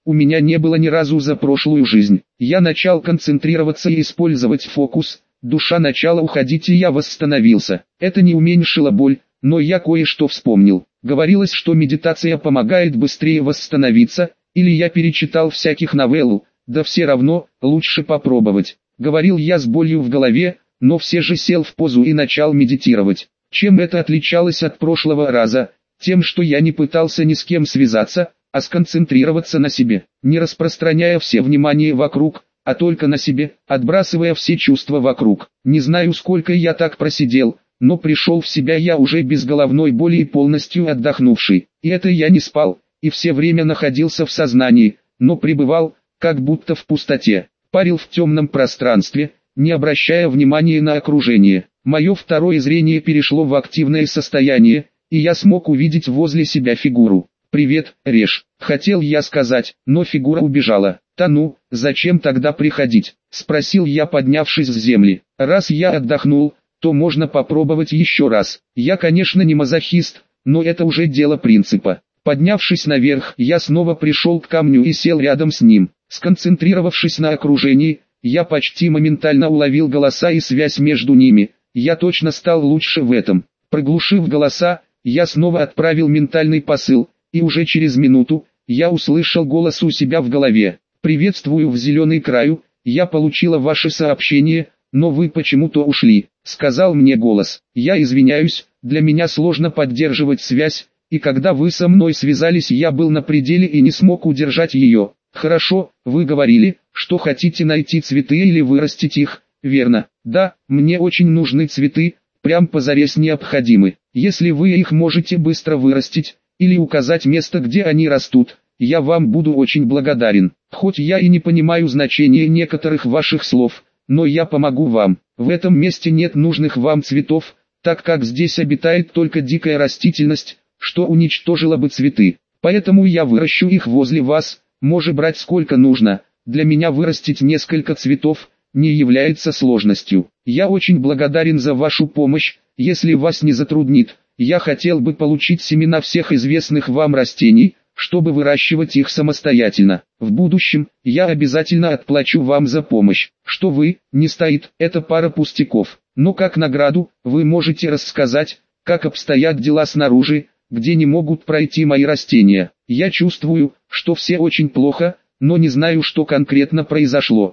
у меня не было ни разу за прошлую жизнь. Я начал концентрироваться и использовать фокус, душа начала уходить и я восстановился. Это не уменьшило боль, но я кое-что вспомнил. Говорилось, что медитация помогает быстрее восстановиться, или я перечитал всяких новелл, да все равно, лучше попробовать. Говорил я с болью в голове, но все же сел в позу и начал медитировать. Чем это отличалось от прошлого раза? Тем, что я не пытался ни с кем связаться, а сконцентрироваться на себе, не распространяя все внимание вокруг, а только на себе, отбрасывая все чувства вокруг. Не знаю, сколько я так просидел, но пришел в себя я уже без головной боли и полностью отдохнувший. И это я не спал, и все время находился в сознании, но пребывал, как будто в пустоте, парил в темном пространстве, не обращая внимания на окружение. Мое второе зрение перешло в активное состояние, и я смог увидеть возле себя фигуру. «Привет, Реш», хотел я сказать, но фигура убежала. «Да ну, зачем тогда приходить?» спросил я, поднявшись с земли. «Раз я отдохнул, то можно попробовать еще раз. Я, конечно, не мазохист, но это уже дело принципа». Поднявшись наверх, я снова пришел к камню и сел рядом с ним. Сконцентрировавшись на окружении, я почти моментально уловил голоса и связь между ними. Я точно стал лучше в этом. Проглушив голоса, я снова отправил ментальный посыл, и уже через минуту, я услышал голос у себя в голове. «Приветствую в Зеленый краю, я получила ваше сообщение, но вы почему-то ушли», сказал мне голос. «Я извиняюсь, для меня сложно поддерживать связь, и когда вы со мной связались, я был на пределе и не смог удержать ее». «Хорошо, вы говорили, что хотите найти цветы или вырастить их, верно?» «Да, мне очень нужны цветы, прям позарез необходимы. Если вы их можете быстро вырастить, или указать место, где они растут, я вам буду очень благодарен. Хоть я и не понимаю значения некоторых ваших слов, но я помогу вам. В этом месте нет нужных вам цветов, так как здесь обитает только дикая растительность, что уничтожила бы цветы. Поэтому я выращу их возле вас, можете брать сколько нужно. Для меня вырастить несколько цветов не является сложностью. Я очень благодарен за вашу помощь, если вас не затруднит. Я хотел бы получить семена всех известных вам растений, чтобы выращивать их самостоятельно. В будущем, я обязательно отплачу вам за помощь. Что вы, не стоит, это пара пустяков. Но как награду, вы можете рассказать, как обстоят дела снаружи, где не могут пройти мои растения. Я чувствую, что все очень плохо, но не знаю, что конкретно произошло.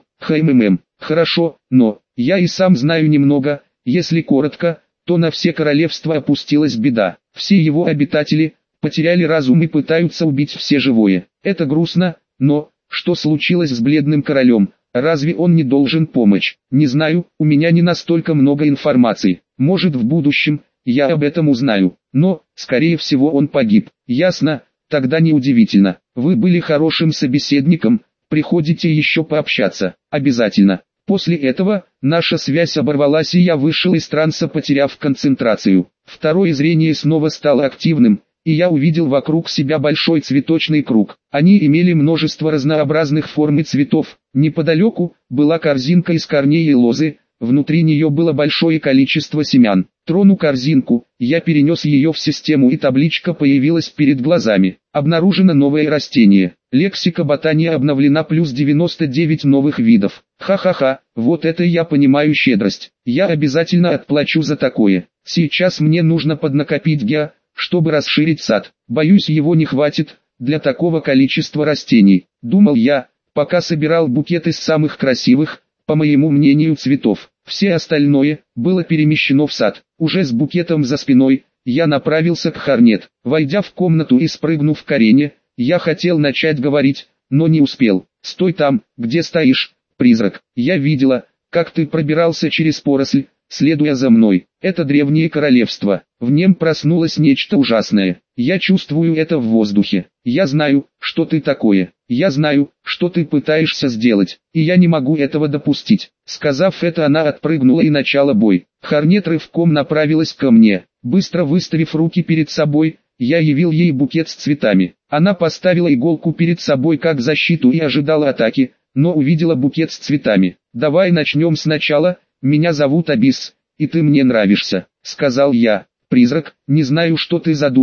Хорошо, но, я и сам знаю немного, если коротко, то на все королевства опустилась беда. Все его обитатели потеряли разум и пытаются убить все живое. Это грустно, но, что случилось с бледным королем? Разве он не должен помочь? Не знаю, у меня не настолько много информации. Может, в будущем, я об этом узнаю. Но, скорее всего, он погиб. Ясно, тогда неудивительно. Вы были хорошим собеседником, приходите еще пообщаться. Обязательно. После этого, наша связь оборвалась и я вышел из транса, потеряв концентрацию. Второе зрение снова стало активным, и я увидел вокруг себя большой цветочный круг. Они имели множество разнообразных форм и цветов. Неподалеку была корзинка из корней и лозы, внутри нее было большое количество семян. Трону корзинку, я перенес ее в систему и табличка появилась перед глазами. Обнаружено новое растение. Лексика ботания обновлена, плюс 99 новых видов. Ха-ха-ха, вот это я понимаю щедрость. Я обязательно отплачу за такое. Сейчас мне нужно поднакопить геа, чтобы расширить сад. Боюсь, его не хватит для такого количества растений. Думал я, пока собирал букет из самых красивых, по моему мнению, цветов. Все остальное было перемещено в сад. Уже с букетом за спиной, я направился к Хорнет. Войдя в комнату и спрыгнув к арене, я хотел начать говорить, но не успел. «Стой там, где стоишь, призрак. Я видела, как ты пробирался через поросль, следуя за мной. Это древнее королевство. В нем проснулось нечто ужасное. Я чувствую это в воздухе. Я знаю, что ты такое. Я знаю, что ты пытаешься сделать, и я не могу этого допустить». Сказав это, она отпрыгнула и начала бой. Хорнет рывком направилась ко мне. Быстро выставив руки перед собой, я явил ей букет с цветами. Она поставила иголку перед собой как защиту и ожидала атаки, но увидела букет с цветами. «Давай начнем сначала, меня зовут Абис, и ты мне нравишься», — сказал я. «Призрак, не знаю, что ты задумал,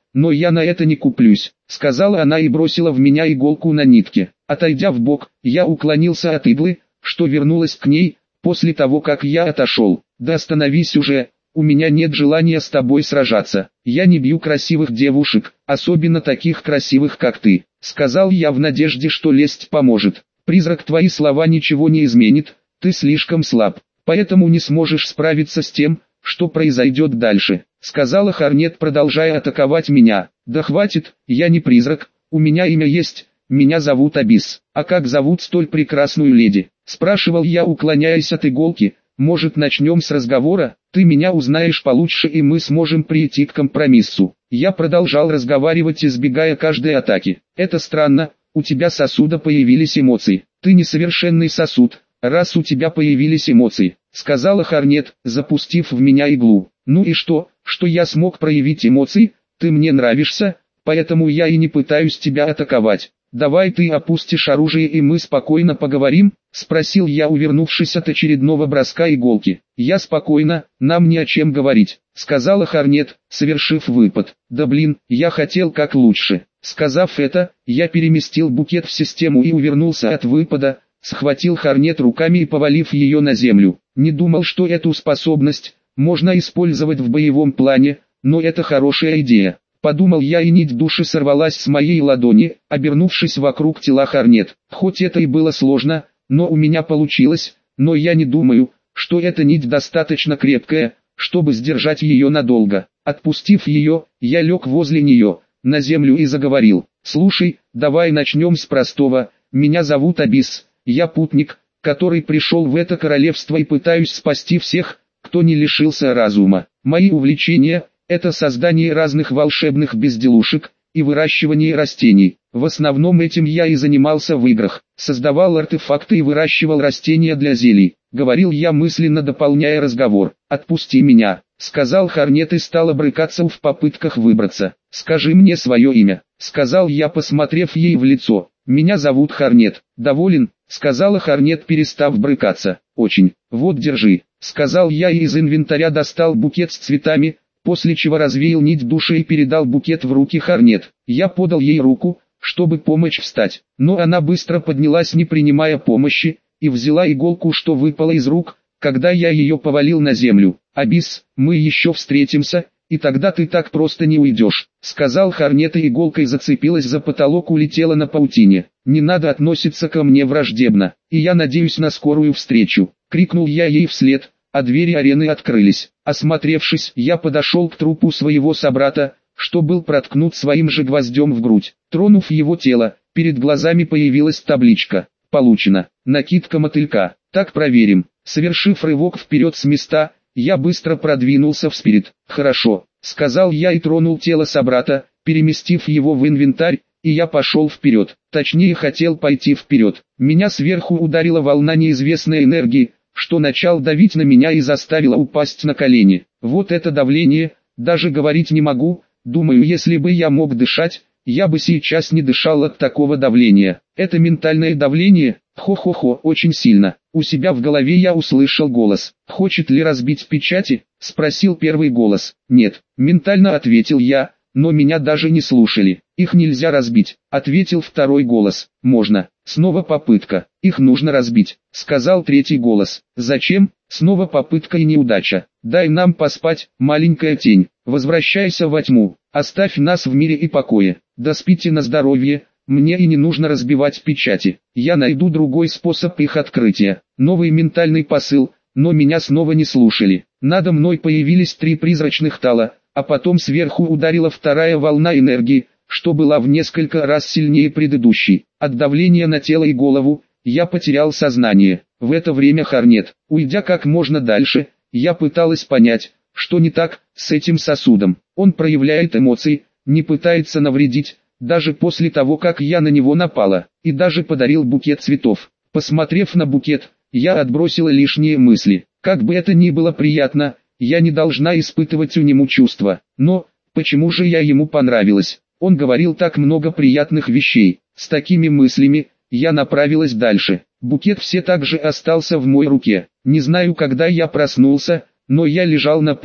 но я на это не куплюсь», — сказала она и бросила в меня иголку на нитке. Отойдя в бок, я уклонился от иглы, что вернулась к ней, после того как я отошел. «Да остановись уже, у меня нет желания с тобой сражаться. Я не бью красивых девушек, особенно таких красивых как ты», — сказал я в надежде, что лесть поможет. «Призрак, твои слова ничего не изменит, ты слишком слаб, поэтому не сможешь справиться с тем, что произойдет дальше», — сказала Хорнет, продолжая атаковать меня. «Да хватит, я не призрак, у меня имя есть, меня зовут Абис». «А как зовут столь прекрасную леди?» — спрашивал я, уклоняясь от иголки. «Может, начнем с разговора? Ты меня узнаешь получше, и мы сможем прийти к компромиссу». Я продолжал разговаривать, избегая каждой атаки. «Это странно, у тебя сосуда появились эмоции. Ты несовершенный сосуд, раз у тебя появились эмоции», — сказала Хорнет, запустив в меня иглу. «Ну и что я смог проявить эмоции? Ты мне нравишься, поэтому я и не пытаюсь тебя атаковать. Давай ты опустишь оружие и мы спокойно поговорим?» — спросил я, увернувшись от очередного броска иголки. «Я спокойно, нам не о чем говорить», — сказала Хорнет, совершив выпад. «Да блин, я хотел как лучше». Сказав это, я переместил букет в систему и увернулся от выпада, схватил Хорнет руками и повалив ее на землю. Не думал, что эту способность можно использовать в боевом плане, но это хорошая идея. Подумал я, и нить души сорвалась с моей ладони, обернувшись вокруг тела Хорнет. Хоть это и было сложно, но у меня получилось, но я не думаю, что эта нить достаточно крепкая, чтобы сдержать ее надолго. Отпустив ее, я лег возле нее, на землю, и заговорил. «Слушай, давай начнем с простого. Меня зовут Абис, я путник, который пришел в это королевство и пытаюсь спасти всех, кто не лишился разума. Мои увлечения — это создание разных волшебных безделушек и выращивание растений. В основном этим я и занимался в играх. Создавал артефакты и выращивал растения для зелий», — говорил я, мысленно дополняя разговор. «Отпусти меня», — сказал Хорнет и стал брыкаться в попытках выбраться. «Скажи мне свое имя», — сказал я, посмотрев ей в лицо. «Меня зовут Хорнет». «Доволен?» — сказала Хорнет, перестав брыкаться. «Очень. Вот, держи», — сказал я, и из инвентаря достал букет с цветами, после чего развеял нить души и передал букет в руки Хорнет. Я подал ей руку, чтобы помочь встать, но она быстро поднялась, не принимая помощи, и взяла иголку, что выпала из рук, когда я ее повалил на землю. «Абис, мы еще встретимся, и тогда ты так просто не уйдешь», — сказал Хорнет, и иголкой зацепилась за потолок, улетела на паутине. «Не надо относиться ко мне враждебно, и я надеюсь на скорую встречу», — крикнул я ей вслед, а двери арены открылись. Осмотревшись, я подошел к трупу своего собрата, что был проткнут своим же гвоздем в грудь. Тронув его тело, перед глазами появилась табличка: «Получено. Накидка мотылька». «Так, проверим». Совершив рывок вперед с места, я быстро продвинулся вперед. «Хорошо», — сказал я и тронул тело собрата, переместив его в инвентарь, и я пошел вперед. Точнее, хотел пойти вперед. Меня сверху ударила волна неизвестной энергии, что начал давить на меня и заставило упасть на колени. Вот это давление, даже говорить не могу. Думаю, если бы я мог дышать, я бы сейчас не дышал от такого давления. Это ментальное давление, хо-хо-хо, очень сильно. У себя в голове я услышал голос. «Хочет ли разбить печати?» — спросил первый голос. «Нет», — ментально ответил я, но меня даже не слушали. «Их нельзя разбить», — ответил второй голос. «Можно». Снова попытка. «Их нужно разбить», — сказал третий голос. «Зачем?» Снова попытка и неудача. «Дай нам поспать, маленькая тень. Возвращайся во тьму. Оставь нас в мире и покое. Да спите на здоровье. Мне и не нужно разбивать печати. Я найду другой способ их открытия». Новый ментальный посыл, но меня снова не слушали. Надо мной появились 3 призрачных тала, а потом сверху ударила вторая волна энергии, что была в несколько раз сильнее предыдущей. От давления на тело и голову, я потерял сознание. В это время Хорнет, уйдя как можно дальше, я пыталась понять, что не так с этим сосудом. Он проявляет эмоции, не пытается навредить, даже после того, как я на него напала, и даже подарил букет цветов. Посмотрев на букет, я отбросила лишние мысли. Как бы это ни было приятно, я не должна испытывать у него чувства. Но, почему же я ему понравилась? Он говорил так много приятных вещей. С такими мыслями, я направилась дальше. Букет все так же остался в моей руке. Не знаю, когда я проснулся, но я лежал на полу.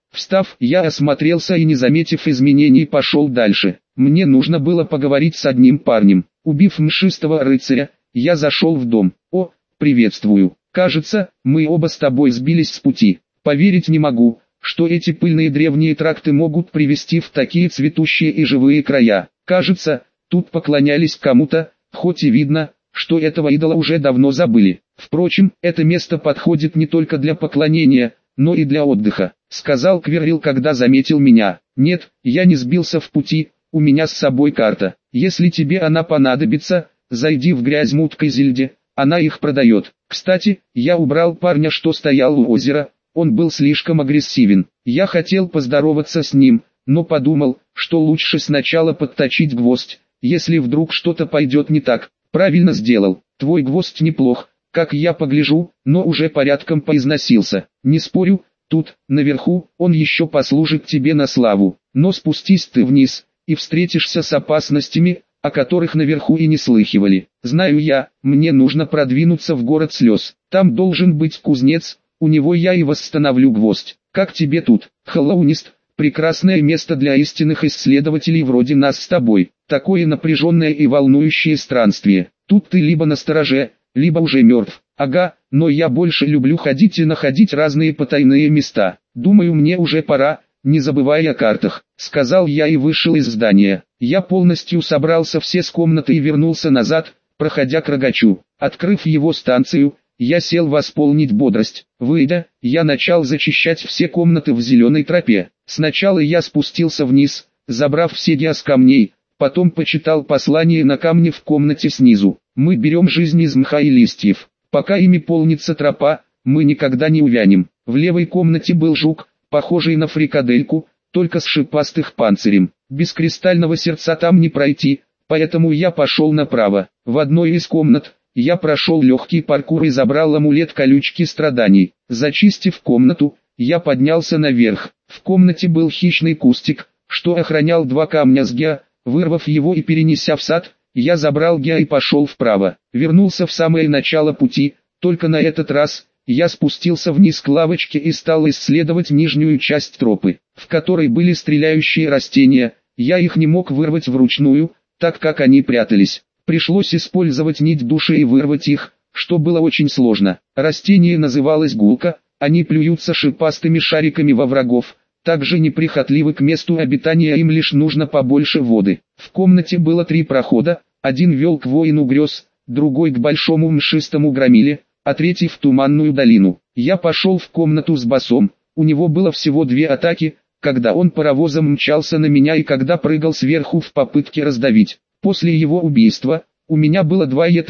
Встав, я осмотрелся и, не заметив изменений, пошел дальше. Мне нужно было поговорить с одним парнем. Убив мшистого рыцаря, я зашел в дом. О, приветствую. Кажется, мы оба с тобой сбились с пути. Поверить не могу, что эти пыльные древние тракты могут привести в такие цветущие и живые края. Кажется, тут поклонялись кому-то, хоть и видно, что этого идола уже давно забыли. Впрочем, это место подходит не только для поклонения, но и для отдыха, сказал Кверил, когда заметил меня. Нет, я не сбился в пути, у меня с собой карта. Если тебе она понадобится, зайди в Грязьмут-Кызильде, она их продает. Кстати, я убрал парня, что стоял у озера, он был слишком агрессивен. Я хотел поздороваться с ним, но подумал, что лучше сначала подточить гвоздь, если вдруг что-то пойдет не так. Правильно сделал, твой гвоздь неплох, как я погляжу, но уже порядком поизносился. Не спорю, тут, наверху, он еще послужит тебе на славу. Но спустись ты вниз, и встретишься с опасностями, о которых наверху и не слыхивали. Знаю я, мне нужно продвинуться в город слез. Там должен быть кузнец, у него я и восстановлю гвоздь. Как тебе тут, Халаунист? Прекрасное место для истинных исследователей вроде нас с тобой. Такое напряженное и волнующее странствие. Тут ты либо настороже, либо уже мертв. Ага, но я больше люблю ходить и находить разные потайные места. Думаю, мне уже пора, не забывай о картах, сказал я и вышел из здания. Я полностью собрался все с комнаты и вернулся назад, проходя к рогачу. Открыв его станцию, я сел восполнить бодрость. Выйдя, я начал зачищать все комнаты в зеленой тропе. Сначала я спустился вниз, забрав все гиас камней, потом почитал послание на камне в комнате снизу. Мы берем жизнь из мха и листьев. Пока ими полнится тропа, мы никогда не увянем. В левой комнате был жук, похожий на фрикадельку, только с шипастых панцирем. Без кристального сердца там не пройти, поэтому я пошел направо. В одной из комнат я прошел легкий паркур и забрал амулет колючки страданий. Зачистив комнату, я поднялся наверх. В комнате был хищный кустик, что охранял два камня с геа. Вырвав его и перенеся в сад, я забрал геа и пошел вправо. Вернулся в самое начало пути, только на этот раз я спустился вниз к лавочке и стал исследовать нижнюю часть тропы, в которой были стреляющие растения. Я их не мог вырвать вручную, так как они прятались. Пришлось использовать нить души и вырвать их, что было очень сложно. Растение называлось гулка, они плюются шипастыми шариками во врагов, также неприхотливы к месту обитания, им лишь нужно побольше воды. В комнате было 3 прохода, один вел к воину грез, другой к большому мшистому громиле, а третий в туманную долину. Я пошел в комнату с басом, у него было всего 2 атаки, когда он паровозом мчался на меня и когда прыгал сверху в попытке раздавить. После его убийства, у меня было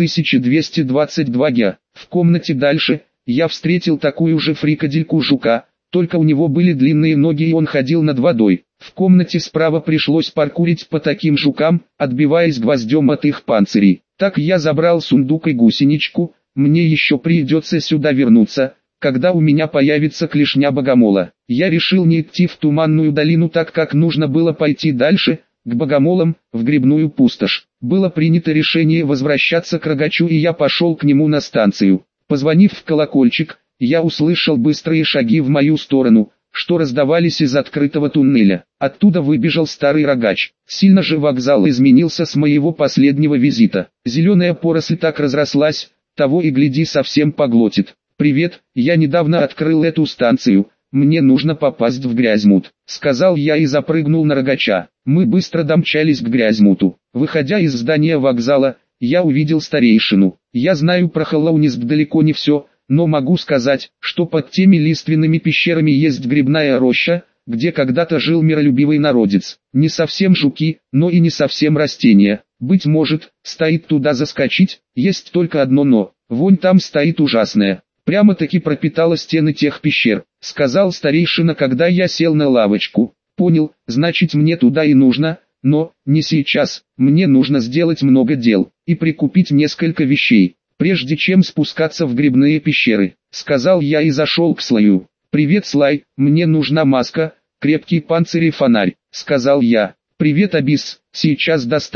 2222 геа. В комнате дальше, я встретил такую же фрикадельку жука, только у него были длинные ноги и он ходил над водой. В комнате справа пришлось паркурить по таким жукам, отбиваясь гвоздем от их панцирей. Так я забрал сундук и гусеничку, мне еще придется сюда вернуться, когда у меня появится клешня богомола. Я решил не идти в туманную долину, так как нужно было пойти дальше, к богомолам, в грибную пустошь. Было принято решение возвращаться к рогачу, и я пошел к нему на станцию. Позвонив в колокольчик, я услышал быстрые шаги в мою сторону, что раздавались из открытого туннеля. Оттуда выбежал старый рогач. Сильно же вокзал изменился с моего последнего визита. Зеленая поросль так разрослась, того и гляди совсем поглотит. «Привет, я недавно открыл эту станцию, мне нужно попасть в Грязьмут», — сказал я и запрыгнул на рогача. Мы быстро домчались к Грязьмуту. Выходя из здания вокзала, я увидел старейшину. Я знаю про Халаунист далеко не все, но могу сказать, что под теми лиственными пещерами есть грибная роща, где когда-то жил миролюбивый народец. Не совсем жуки, но и не совсем растения. Быть может, стоит туда заскочить, есть только одно но. Вонь там стоит ужасная. Прямо-таки пропитала стены тех пещер, сказал старейшина, когда я сел на лавочку. Понял, значит мне туда и нужно, но не сейчас. Мне нужно сделать много дел и прикупить несколько вещей, прежде чем спускаться в грибные пещеры, сказал я и зашел к Слаю. «Привет, Слай, мне нужна маска, крепкий панцирь и фонарь», сказал я. «Привет, Абис, сейчас достану».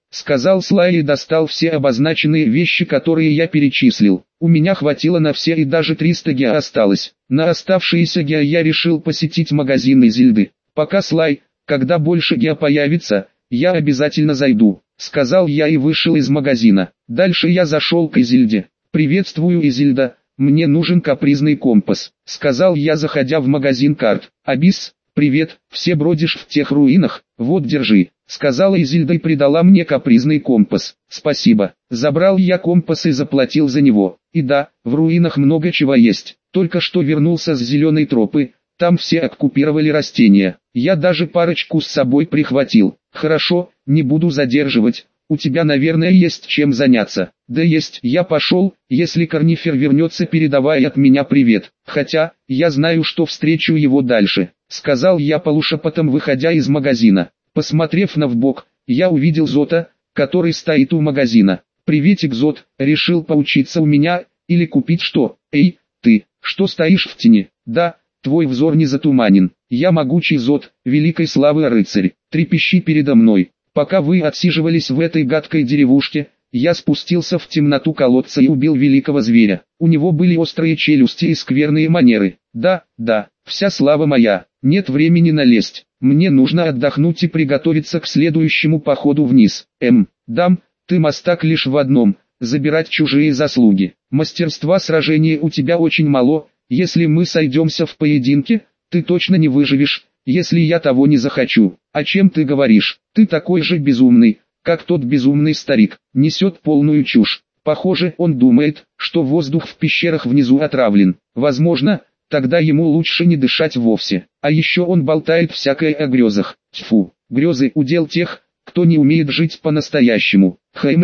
сказал Слай и достал все обозначенные вещи, которые я перечислил. У меня хватило на все и даже 300 геа осталось. На оставшиеся геа я решил посетить магазин Изильды. Пока Слай, когда больше геа появится, я обязательно зайду, сказал я и вышел из магазина. Дальше я зашел к Изильде. Приветствую, Изильда, мне нужен капризный компас, сказал я, заходя в магазин карт. Абис, привет, все бродишь в тех руинах, вот держи, сказала Изильда и придала мне капризный компас. Спасибо. Забрал я компас и заплатил за него. И да, в руинах много чего есть. Только что вернулся с зеленой тропы, там все оккупировали растения. Я даже парочку с собой прихватил. Хорошо, не буду задерживать. У тебя, наверное, есть чем заняться. Да есть, я пошел, если Корнифер вернется, передавай от меня привет. Хотя, я знаю, что встречу его дальше, сказал я полушепотом, выходя из магазина. Посмотрев навбок, я увидел Зота, который стоит у магазина. Приветик, Зот, решил поучиться у меня, или купить что? Эй, ты, что стоишь в тени? Да, твой взор не затуманен. Я могучий Зот, великой славы рыцарь, трепещи передо мной. Пока вы отсиживались в этой гадкой деревушке, я спустился в темноту колодца и убил великого зверя. У него были острые челюсти и скверные манеры. Да, вся слава моя. Нет времени налезть. Мне нужно отдохнуть и приготовиться к следующему походу вниз. Дам, ты мастак лишь в одном – забирать чужие заслуги. Мастерства сражения у тебя очень мало. Если мы сойдемся в поединке, ты точно не выживешь, если я того не захочу. О чем ты говоришь? Ты такой же безумный, как тот безумный старик, несет полную чушь. Похоже, он думает, что воздух в пещерах внизу отравлен. Возможно, тогда ему лучше не дышать вовсе. А еще он болтает всякое о грезах. Тьфу, грезы – удел тех, кто не умеет жить по-настоящему.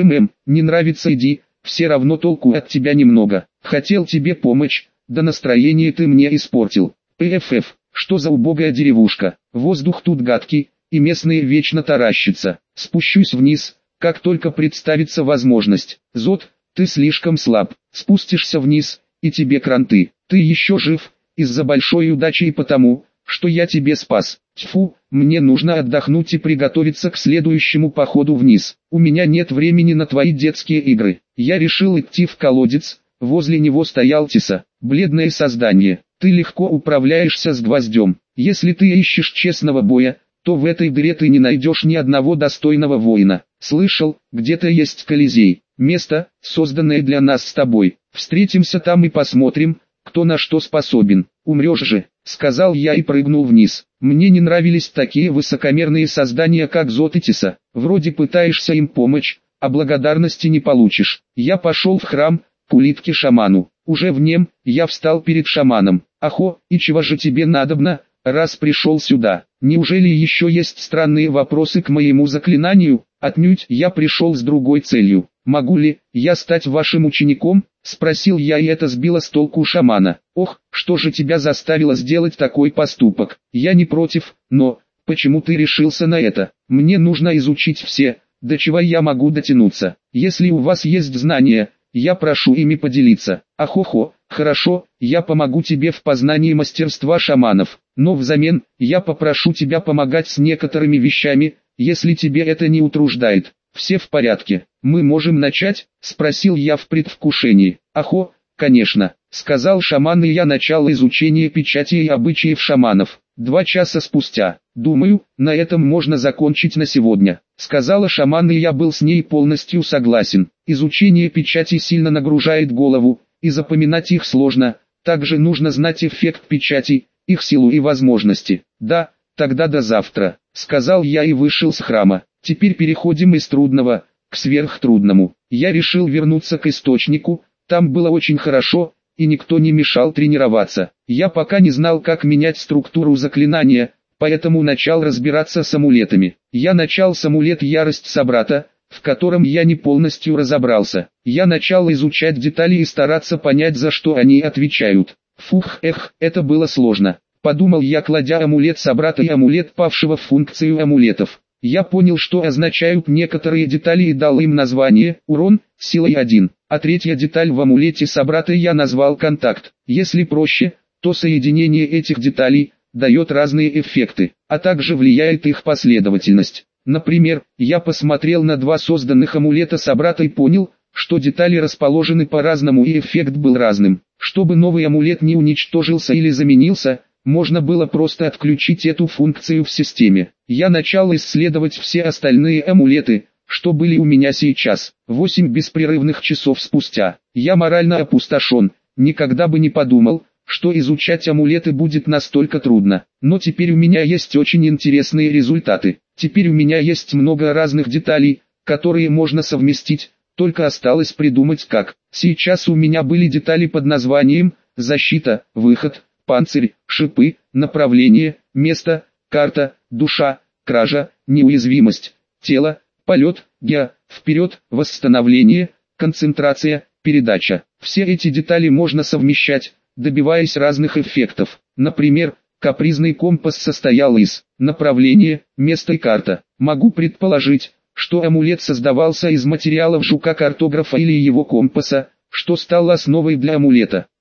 Не нравится, иди, все равно толку от тебя немного. Хотел тебе помочь, да настроение ты мне испортил. Что за убогая деревушка? Воздух тут гадкий, и местные вечно таращатся. Спущусь вниз, как только представится возможность. Зот, ты слишком слаб. Спустишься вниз, и тебе кранты. Ты еще жив, из-за большой удачи и потому, что я тебе спас. Тьфу, мне нужно отдохнуть и приготовиться к следующему походу вниз. У меня нет времени на твои детские игры. Я решил идти в колодец, возле него стоял Тиса, бледное создание. Ты легко управляешься с гвоздем. Если ты ищешь честного боя, то в этой дыре ты не найдешь ни одного достойного воина. Слышал, где-то есть Колизей, место, созданное для нас с тобой. Встретимся там и посмотрим, кто на что способен. Умрешь же, сказал я и прыгнул вниз. Мне не нравились такие высокомерные создания, как Зот и Тиса. Вроде пытаешься им помочь, а благодарности не получишь. Я пошел в храм, к улитке-шаману. Уже в нем, я встал перед шаманом. Ахо, и чего же тебе надобно, раз пришел сюда? Неужели еще есть странные вопросы к моему заклинанию? Отнюдь, я пришел с другой целью. Могу ли я стать вашим учеником? Спросил я, и это сбило с толку шамана. Ох, что же тебя заставило сделать такой поступок? Я не против, но почему ты решился на это? Мне нужно изучить все, до чего я могу дотянуться. Если у вас есть знания, я прошу ими поделиться. Ахохо, хорошо, я помогу тебе в познании мастерства шаманов, но взамен, я попрошу тебя помогать с некоторыми вещами, если тебе это не утруждает. Все в порядке, мы можем начать? Спросил я в предвкушении. Ахо, конечно, сказал шаман, и я начал изучение печати и обычаев шаманов. 2 часа спустя. Думаю, на этом можно закончить на сегодня, сказала шаман, и я был с ней полностью согласен. Изучение печати сильно нагружает голову, и запоминать их сложно. Также нужно знать эффект печати, их силу и возможности. Да, тогда до завтра, сказал я и вышел с храма. Теперь переходим из трудного к сверхтрудному. Я решил вернуться к источнику, там было очень хорошо, и никто не мешал тренироваться. Я пока не знал, как менять структуру заклинания, поэтому начал разбираться с амулетами. Я начал с амулет Ярость Собрата, в котором я не полностью разобрался. Я начал изучать детали и стараться понять, за что они отвечают. Это было сложно. Подумал я, кладя амулет Собрата и амулет Павшего в функцию амулетов. Я понял, что означают некоторые детали, и дал им название «Урон», «Силой 1», а третья деталь в амулете Собрата я назвал «Контакт». Если проще, то соединение этих деталей дает разные эффекты, а также влияет их последовательность. Например, я посмотрел на два созданных амулета собрата и понял, что детали расположены по-разному и эффект был разным. Чтобы новый амулет не уничтожился или заменился, можно было просто отключить эту функцию в системе. Я начал исследовать все остальные амулеты, что были у меня сейчас. 8 беспрерывных часов спустя. Я морально опустошен, никогда бы не подумал, что изучать амулеты будет настолько трудно. Но теперь у меня есть очень интересные результаты. Теперь у меня есть много разных деталей, которые можно совместить, только осталось придумать как. Сейчас у меня были детали под названием «Защита», «Выход», «Панцирь», «Шипы», «Направление», «Место», «Карта», «Душа», «Кража», «Неуязвимость», «Тело», «Полет», «Вперед», «Восстановление», «Концентрация», «Передача». Все эти детали можно совмещать, добиваясь разных эффектов. Например, капризный компас состоял из направления, места и карта. Могу предположить, что амулет создавался из материалов жука-картографа или его компаса, что стало основой для амулета.